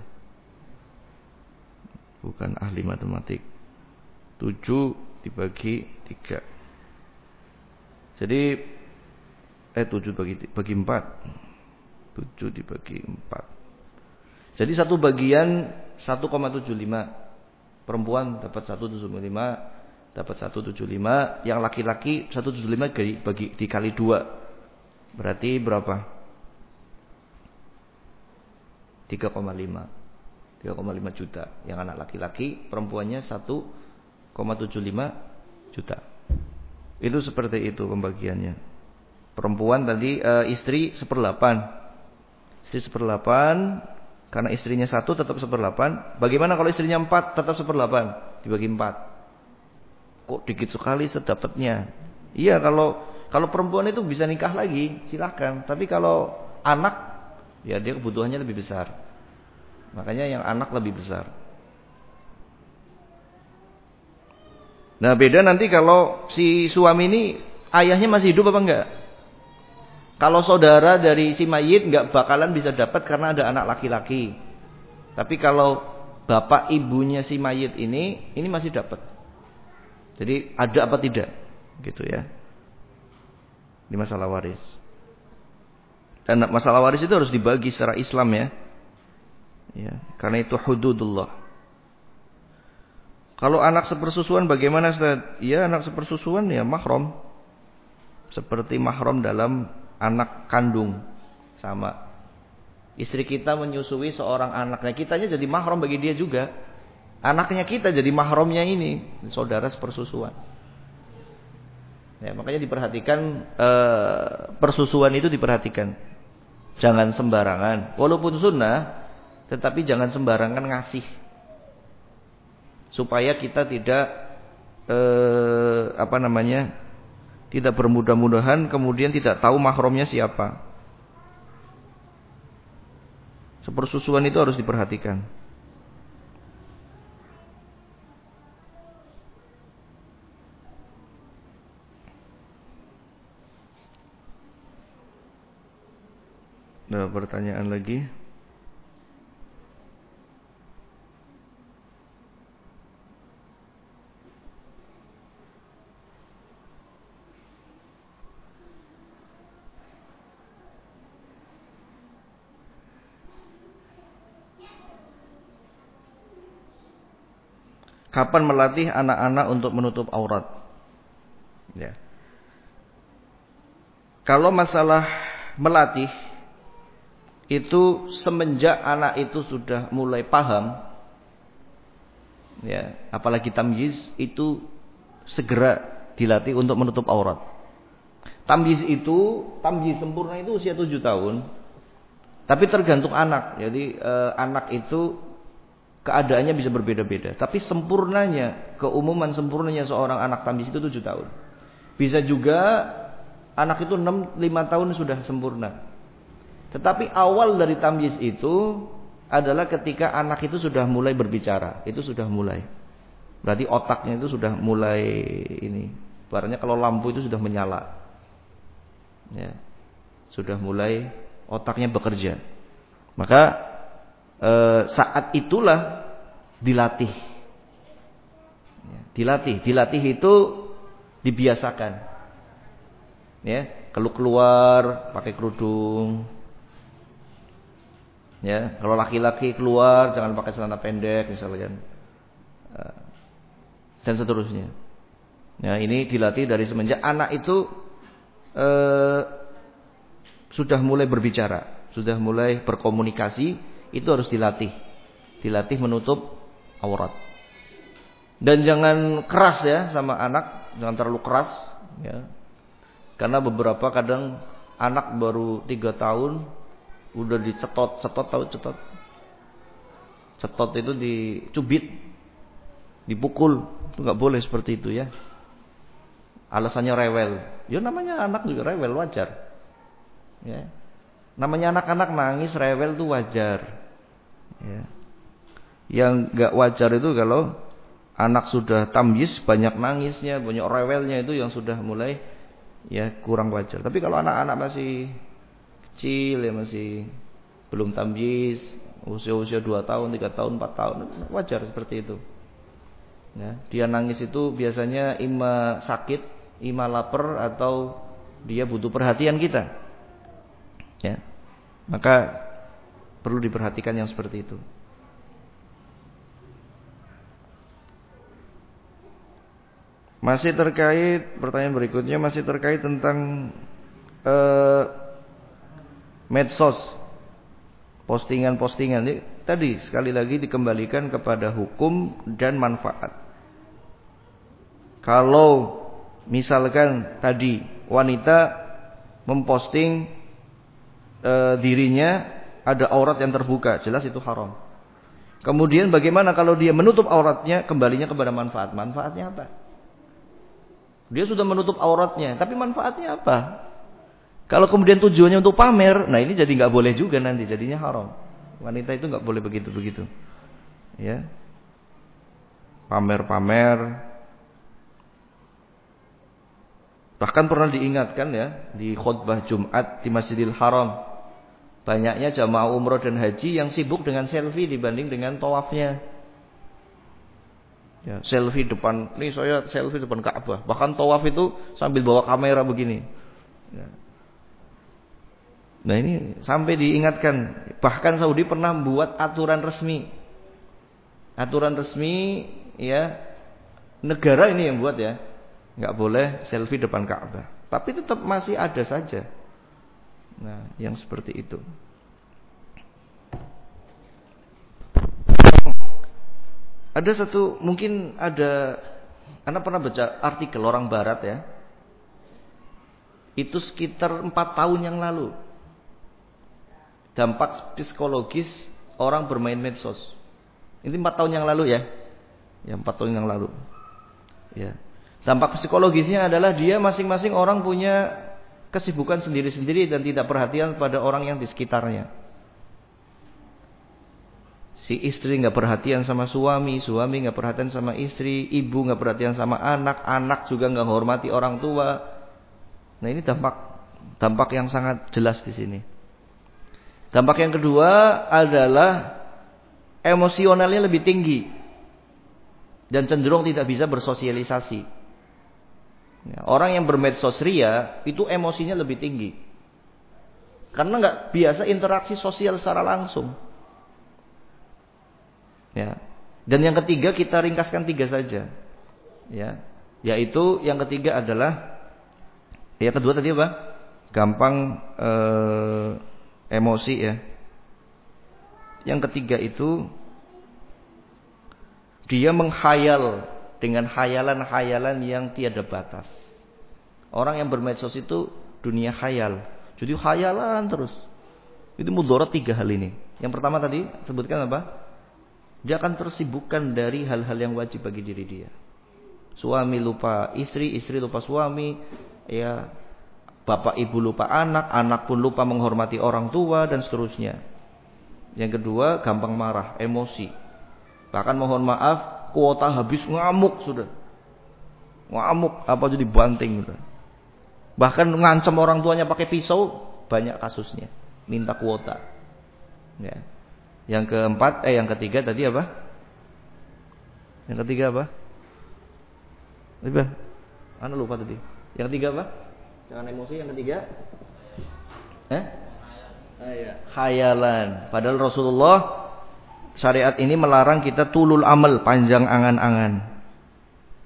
Bukan ahli matematik. 7 dibagi 3. Jadi 7 bagi 4. 7 dibagi 4. Jadi 1 bagian 1,75. Perempuan dapat 1,75, dapat 1,75, yang laki-laki 1,75 dikali 2. Berarti berapa? 3,5. 3,5 juta. Yang anak laki-laki, perempuannya 1,75 juta. Itu seperti itu pembagiannya. Perempuan tadi istri 1/8. Istri 1/8. Karena istrinya 1 tetap 1/8. Bagaimana kalau istrinya 4 tetap 1/8? Dibagi 4. Kok dikit sekali sedapatnya? Iya, kalau perempuan itu bisa nikah lagi, silahkan. Tapi kalau anak, ya dia kebutuhannya lebih besar. Makanya yang anak lebih besar. Nah, beda nanti kalau si suami ini ayahnya masih hidup apa enggak? Kalau saudara dari si mayit nggak bakalan bisa dapat karena ada anak laki-laki. Tapi kalau bapak ibunya si mayit ini masih dapat. Jadi ada apa tidak, gitu ya. Ini masalah waris. Dan masalah waris itu harus dibagi secara Islam ya. Ya, karena itu hududullah. Kalau anak sepersusuan bagaimana Ustaz? Ya, anak sepersusuan ya mahram. Seperti mahram dalam anak kandung, sama. Istri kita menyusui seorang anaknya, kitanya jadi mahram bagi dia juga. Anaknya kita jadi mahramnya ini, saudara sepersusuan. Ya, makanya diperhatikan persusuan itu diperhatikan. Jangan sembarangan. Walaupun sunnah, tetapi jangan sembarangan ngasih. Supaya kita tidak tidak bermudah-mudahan kemudian tidak tahu mahramnya siapa. Sepersusuan itu harus diperhatikan. Nah, pertanyaan lagi. Kapan melatih anak-anak untuk menutup aurat? Ya. Kalau masalah melatih itu semenjak anak itu sudah mulai paham, ya, apalagi tamyiz, itu segera dilatih untuk menutup aurat. Tamyiz sempurna itu usia 7 tahun. Tapi tergantung anak. Jadi anak itu keadaannya bisa berbeda-beda. Tapi keumuman sempurnanya seorang anak tamyiz itu 7 tahun. Bisa juga anak itu 5 tahun sudah sempurna. Tetapi awal dari tamyiz itu adalah ketika anak itu sudah mulai berbicara. Itu sudah mulai. Berarti otaknya itu sudah mulai ini. Ibaratnya kalau lampu itu sudah menyala. Ya. Sudah mulai otaknya bekerja. Maka saat itulah dilatih. Dilatih itu dibiasakan. Ya, kalau keluar pakai kerudung. Ya, kalau laki-laki keluar jangan pakai celana pendek misalkan. Dan seterusnya. Ya, ini dilatih dari semenjak anak itu sudah mulai berbicara, sudah mulai berkomunikasi. Itu harus dilatih. dilatih menutup aurat. Dan jangan keras ya sama anak, jangan terlalu keras ya. Karena beberapa kadang anak baru 3 tahun udah dicetot, tahu cetot? Cetot itu dicubit, dipukul, itu nggak boleh seperti itu ya. Alasannya rewel. Ya namanya anak juga rewel, wajar. Ya. Namanya anak-anak nangis rewel itu wajar. Ya. Yang nggak wajar itu kalau anak sudah tamyiz, banyak nangisnya, banyak rewelnya, itu yang sudah mulai ya kurang wajar. Tapi kalau anak-anak masih kecil ya, masih belum tamyiz, usia-usia 2 tahun, 3 tahun, 4 tahun, wajar seperti itu. Ya, dia nangis itu biasanya ima sakit, ima lapar, atau dia butuh perhatian kita. Ya. Maka perlu diperhatikan yang seperti itu. Masih terkait pertanyaan berikutnya, masih terkait tentang medsos, postingan-postingan. Tadi sekali lagi dikembalikan kepada hukum dan manfaat. Kalau misalkan tadi wanita memposting dirinya ada aurat yang terbuka, jelas itu haram. Kemudian bagaimana kalau dia menutup auratnya, kembalinya kepada manfaat. Manfaatnya apa? Dia sudah menutup auratnya, tapi manfaatnya apa? Kalau kemudian tujuannya untuk pamer, nah ini jadi nggak boleh juga, nanti jadinya haram. Wanita itu nggak boleh begitu, ya. Pamer-pamer. Bahkan pernah diingatkan ya di khutbah Jumat di Masjidil Haram, banyaknya jamaah umroh dan haji yang sibuk dengan selfie dibanding dengan tawafnya. Ya, selfie depan, nih saya selfie depan Ka'bah. Bahkan tawaf itu sambil bawa kamera begini. Ya. Nah ini sampai diingatkan. Bahkan Saudi pernah membuat aturan resmi. Aturan resmi ya, negara ini yang buat ya. Nggak boleh selfie depan Ka'bah. Tapi tetap masih ada saja. Nah yang seperti itu. Ada satu, mungkin ada, Anda pernah baca artikel orang barat ya. Itu sekitar 4 tahun yang lalu. Dampak psikologis orang bermain medsos. Ini 4 tahun yang lalu ya. Ya 4 tahun yang lalu. Ya. Dampak psikologisnya adalah dia masing-masing orang punya kesibukan sendiri-sendiri dan tidak perhatian pada orang yang di sekitarnya. Si istri nggak perhatian sama suami, suami nggak perhatian sama istri, ibu nggak perhatian sama anak, anak juga nggak menghormati orang tua. Nah ini dampak yang sangat jelas di sini. Dampak yang kedua adalah emosionalnya lebih tinggi dan cenderung tidak bisa bersosialisasi. Orang yang bermedsos ria itu emosinya lebih tinggi karena nggak biasa interaksi sosial secara langsung. Ya. Dan yang ketiga kita ringkaskan 3 saja. Ya. Yaitu yang ketiga adalah, ya kedua tadi apa? Gampang emosi ya. Yang ketiga itu dia menghayal dengan hayalan-hayalan yang tiada batas. Orang yang bermedsos itu dunia khayal. Jadi hayalan terus. Itu mudarat 3 hal ini. Yang pertama tadi sebutkan apa? Dia akan tersibukkan dari hal-hal yang wajib bagi diri dia. Suami lupa istri, istri lupa suami, ya, bapak ibu lupa anak, anak pun lupa menghormati orang tua dan seterusnya. Yang kedua, gampang marah, emosi. Bahkan mohon maaf, kuota habis ngamuk sudah. Ngamuk apa jadi banting sudah. Bahkan ngancam orang tuanya pakai pisau, banyak kasusnya. Minta kuota. Ya. Yang keempat, yang ketiga tadi apa? Yang ketiga apa? Anda lupa tadi. Yang ketiga apa? Jangan emosi. Yang ketiga, khayalan. Padahal Rasulullah syariat ini melarang kita tulul amal, panjang angan-angan.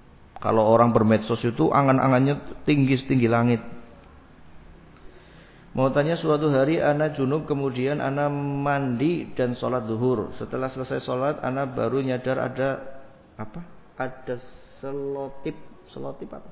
Kalau orang bermedsos itu angan-angannya tinggi setinggi langit. Mau tanya, suatu hari ana junub, kemudian ana mandi dan sholat zuhur. Setelah selesai sholat, ana baru nyadar ada apa? Ada selotip. Selotip apa?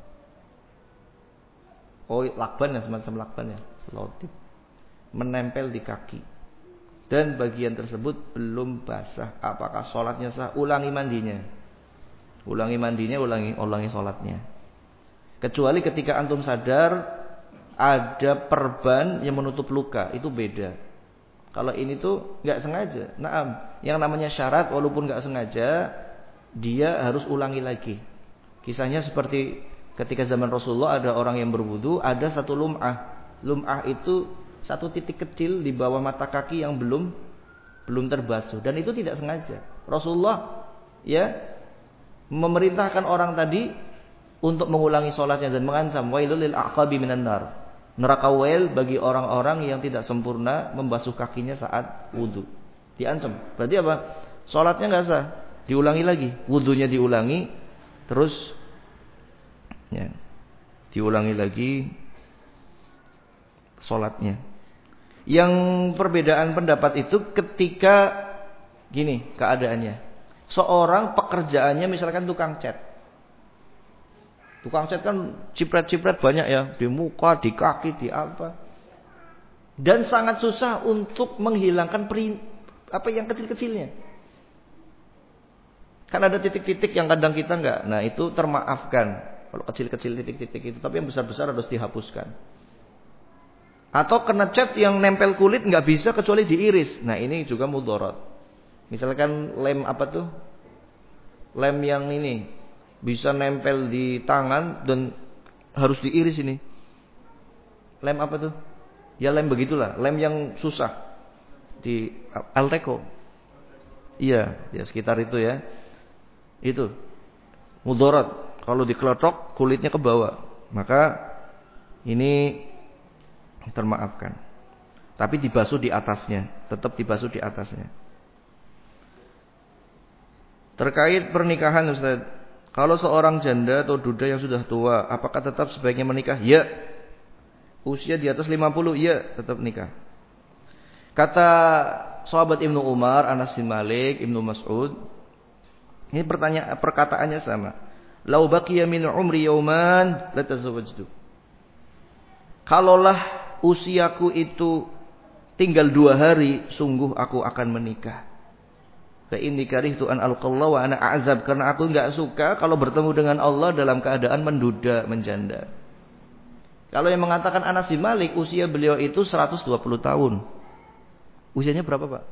Oh, lakban ya, semacam lakban ya. Selotip menempel di kaki. Dan bagian tersebut belum basah. Apakah sholatnya sah? Ulangi mandinya. Ulangi mandinya, ulangi sholatnya. Kecuali ketika antum sadar ada perban yang menutup luka, itu beda. Kalau ini tuh nggak sengaja. Naam, yang namanya syarat walaupun nggak sengaja, dia harus ulangi lagi. Kisahnya seperti ketika zaman Rasulullah ada orang yang berwudu, ada satu lum'ah. Lum'ah itu satu titik kecil di bawah mata kaki yang belum terbasuh, dan itu tidak sengaja. Rasulullah ya memerintahkan orang tadi untuk mengulangi sholatnya dan mengancam wailul lil aqabi minan nar. Neraka wail bagi orang-orang yang tidak sempurna membasuh kakinya saat wudu. Diancam. Berarti apa? Sholatnya nggak sah. Diulangi lagi. Wudunya diulangi. Terus ya, diulangi lagi sholatnya. Yang perbedaan pendapat itu ketika gini keadaannya. Seorang pekerjaannya misalkan tukang cat. Tukang cat kan cipret-cipret banyak ya, di muka, di kaki, di apa. Dan sangat susah untuk menghilangkan apa yang kecil-kecilnya. Kan ada titik-titik yang kadang kita enggak. Nah, itu termaafkan kalau kecil-kecil titik-titik itu, tapi yang besar-besar harus dihapuskan. Atau kena cat yang nempel kulit enggak bisa kecuali diiris. Nah, ini juga mudarat. Misalkan lem apa tuh? Lem yang ini bisa nempel di tangan dan harus diiris ini. Lem apa tuh? Ya lem begitulah, lem yang susah. Di Alteco. Iya, ya sekitar itu ya. Itu mudarat. Kalau dikelotok kulitnya ke bawah, maka ini termaafkan. Tapi dibasuh di atasnya, tetap dibasuh di atasnya. Terkait pernikahan, Ustaz, kalau seorang janda atau duda yang sudah tua, apakah tetap sebaiknya menikah? Ya. Usia di atas 50, ya, tetap nikah. Kata sahabat Ibnu Umar, Anas bin Malik, Ibnu Mas'ud, ini perkataannya sama. Lau baqiya min umri yauman latazawwajtu. Kalaulah usiaku itu tinggal 2 hari, sungguh aku akan menikah. Fa inni karihtu an alqallah wa ana a'zab, karena aku enggak suka kalau bertemu dengan Allah dalam keadaan menduda, menjanda. Kalau yang mengatakan Anas bin Malik, usia beliau itu 120 tahun. Usianya berapa, Pak?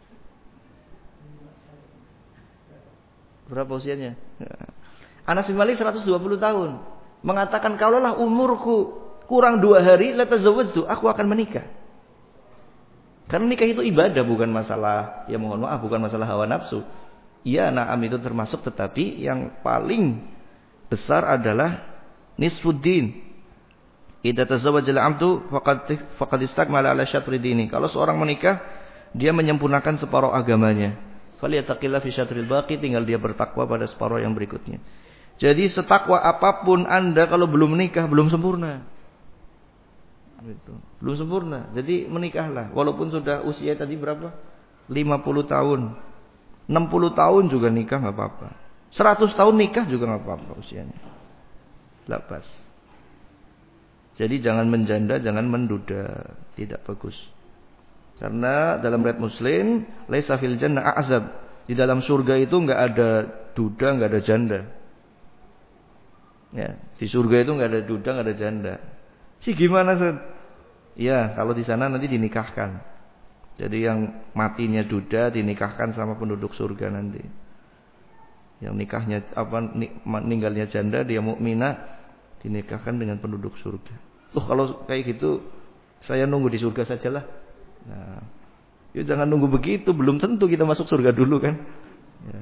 Berapa usianya? Anas bin Malik 120 tahun. Mengatakan kalaulah umurku kurang 2 hari, la tazawwajtu, aku akan menikah. Karena nikah itu ibadah, bukan masalah, ya mohon maaf, bukan masalah hawa nafsu. Iya, na'am itu termasuk, tetapi yang paling besar adalah nisfuddin. Idza tazawwajal 'abdu faqad istakmala 'ala syatri dini. Kalau seorang menikah, dia menyempurnakan separuh agamanya. Falyattaqillah fi syatril baqi, tinggal dia bertakwa pada separuh yang berikutnya. Jadi setakwa apapun Anda kalau belum menikah belum sempurna. Gitu. Belum sempurna. Jadi menikahlah walaupun sudah usia tadi berapa? 50 tahun. 60 tahun juga nikah enggak apa-apa. 100 tahun nikah juga enggak apa-apa usianya. Lapas. Jadi jangan menjanda, jangan menduda, tidak bagus. Karena dalam riwayat Muslim, laisa fil jannah a'zab. Di dalam surga itu enggak ada duda, enggak ada janda. Ya, di surga itu enggak ada duda, enggak ada janda. Sih gimana, Ustaz? Ya, kalau di sana nanti dinikahkan. Jadi yang matinya duda dinikahkan sama penduduk surga nanti. Yang nikahnya meninggalnya janda, dia mukminah, dinikahkan dengan penduduk surga. Kalau kayak gitu saya nunggu di surga sajalah. Nah, ya jangan nunggu begitu, belum tentu kita masuk surga dulu kan. Ya.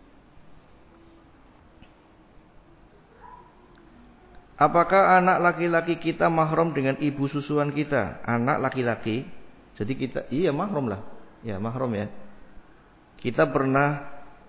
Apakah anak laki-laki kita mahram dengan ibu susuan kita? Anak laki-laki, jadi kita, iya mahram lah, ya mahram ya. Kita pernah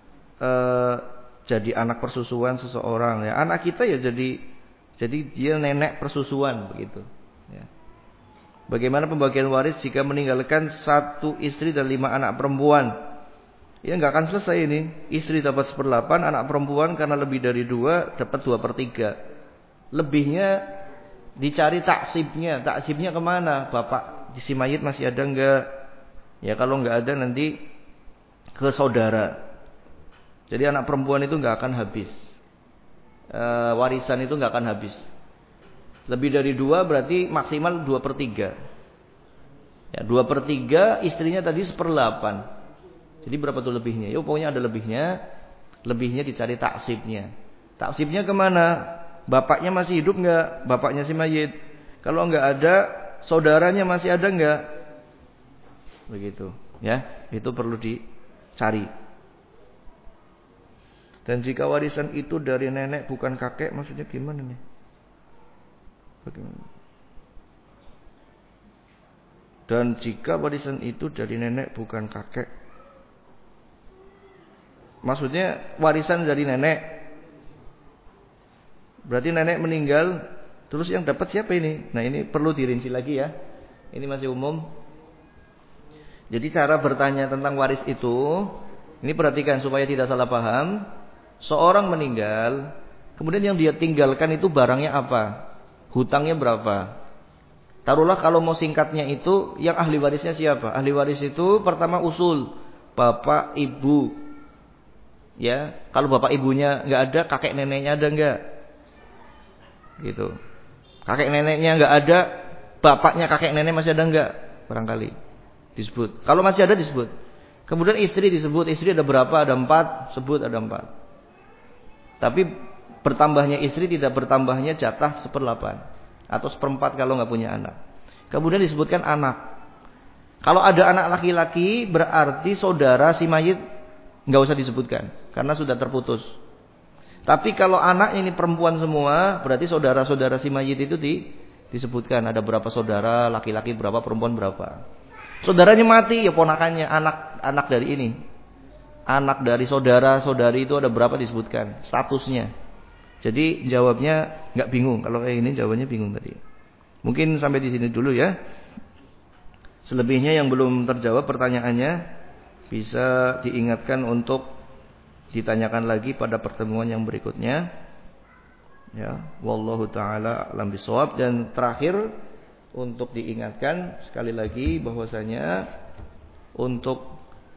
jadi anak persusuan seseorang, ya. Anak kita ya jadi dia nenek persusuan begitu. Ya. Bagaimana pembagian waris jika meninggalkan 1 istri dan 5 anak perempuan? Ya nggak akan selesai ini. Istri dapat 1/8, anak perempuan karena lebih dari 2 dapat 2/3. Lebihnya dicari taksibnya. Taksibnya kemana? Bapak di si mayit masih ada enggak? Ya kalau enggak ada nanti ke saudara. Jadi anak perempuan itu enggak akan habis. Warisan itu enggak akan habis. Lebih dari 2 berarti maksimal 2/3. Ya 2/3 istrinya tadi 1/8. Jadi berapa tuh lebihnya? Ya pokoknya ada lebihnya. Lebihnya dicari taksibnya. Taksibnya kemana? Bapaknya masih hidup enggak? Bapaknya si mayit. Kalau enggak ada, saudaranya masih ada enggak? Begitu, ya. Itu perlu dicari. Dan jika warisan itu dari nenek bukan kakek, maksudnya gimana nih? Bagaimana? Dan jika warisan itu dari nenek bukan kakek, maksudnya warisan dari nenek. Berarti nenek meninggal, terus yang dapat siapa ini? Nah ini perlu dirinci lagi ya. Ini masih umum. Jadi cara bertanya tentang waris itu, ini perhatikan supaya tidak salah paham. Seorang meninggal, kemudian yang dia tinggalkan itu barangnya apa? Hutangnya berapa? Taruhlah kalau mau singkatnya itu, yang ahli warisnya siapa? Ahli waris itu pertama usul, bapak, ibu. Ya, kalau bapak ibunya nggak ada, kakek neneknya ada nggak? Gitu. Kakek neneknya nggak ada, bapaknya kakek nenek masih ada nggak? Barangkali disebut. Kalau masih ada disebut. Kemudian istri disebut, istri ada berapa? Ada 4, sebut ada 4. Tapi bertambahnya istri tidak bertambahnya jatah 1/8 atau 1/4 kalau nggak punya anak. Kemudian disebutkan anak. Kalau ada anak laki-laki berarti saudara si mayit nggak usah disebutkan karena sudah terputus. Tapi kalau anaknya ini perempuan semua, berarti saudara-saudara si mayit itu disebutkan ada berapa saudara, laki-laki berapa, perempuan berapa. Saudaranya mati, ya ponakannya, anak dari ini. Anak dari saudara-saudari itu ada berapa disebutkan, statusnya. Jadi jawabnya nggak bingung. Kalau kayak ini jawabannya bingung tadi. Mungkin sampai di sini dulu ya. Selebihnya yang belum terjawab pertanyaannya bisa diingatkan untuk ditanyakan lagi pada pertemuan yang berikutnya. Ya, wallahu taala alam bisawab. Dan terakhir untuk diingatkan sekali lagi bahwasanya untuk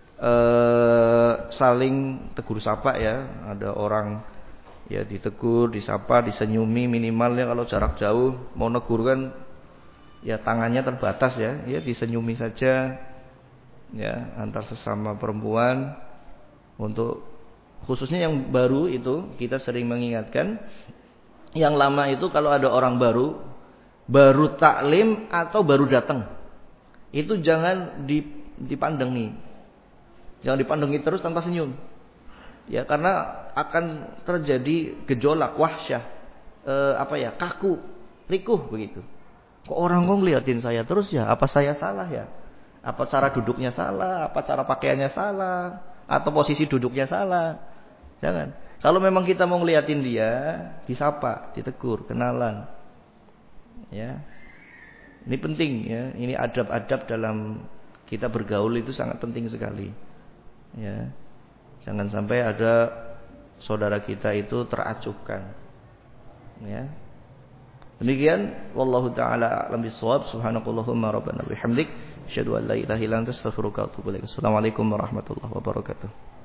saling tegur sapa ya. Ada orang ya ditegur, disapa, disenyumi minimalnya kalau jarak jauh. Mau negur kan ya tangannya terbatas ya, ya disenyumi saja ya antar sesama perempuan. Untuk khususnya yang baru itu kita sering mengingatkan. Yang lama itu kalau ada orang baru taklim atau baru datang, itu jangan dipandangi. Jangan dipandangi terus tanpa senyum. Ya karena akan terjadi gejolak, wahsyah, kaku, rikuh begitu. Kok orang kok ngeliatin saya terus ya? Apa saya salah ya? Apa cara duduknya salah? Apa cara pakaiannya salah? Atau posisi duduknya salah? Jangan. Kalau memang kita mau ngeliatin dia, disapa, ditegur, kenalan. Ya. Ini penting ya. Ini adab-adab dalam kita bergaul itu sangat penting sekali. Ya. Jangan sampai ada saudara kita itu teracuhkan. Ya. Demikian wallahu taala a'lam bissawab. Subhanakallahumma rabbana bihamdik asyhadu an la ilaha illa anta astaghfiruka wa atubu ilaik. Assalamualaikum warahmatullahi wabarakatuh.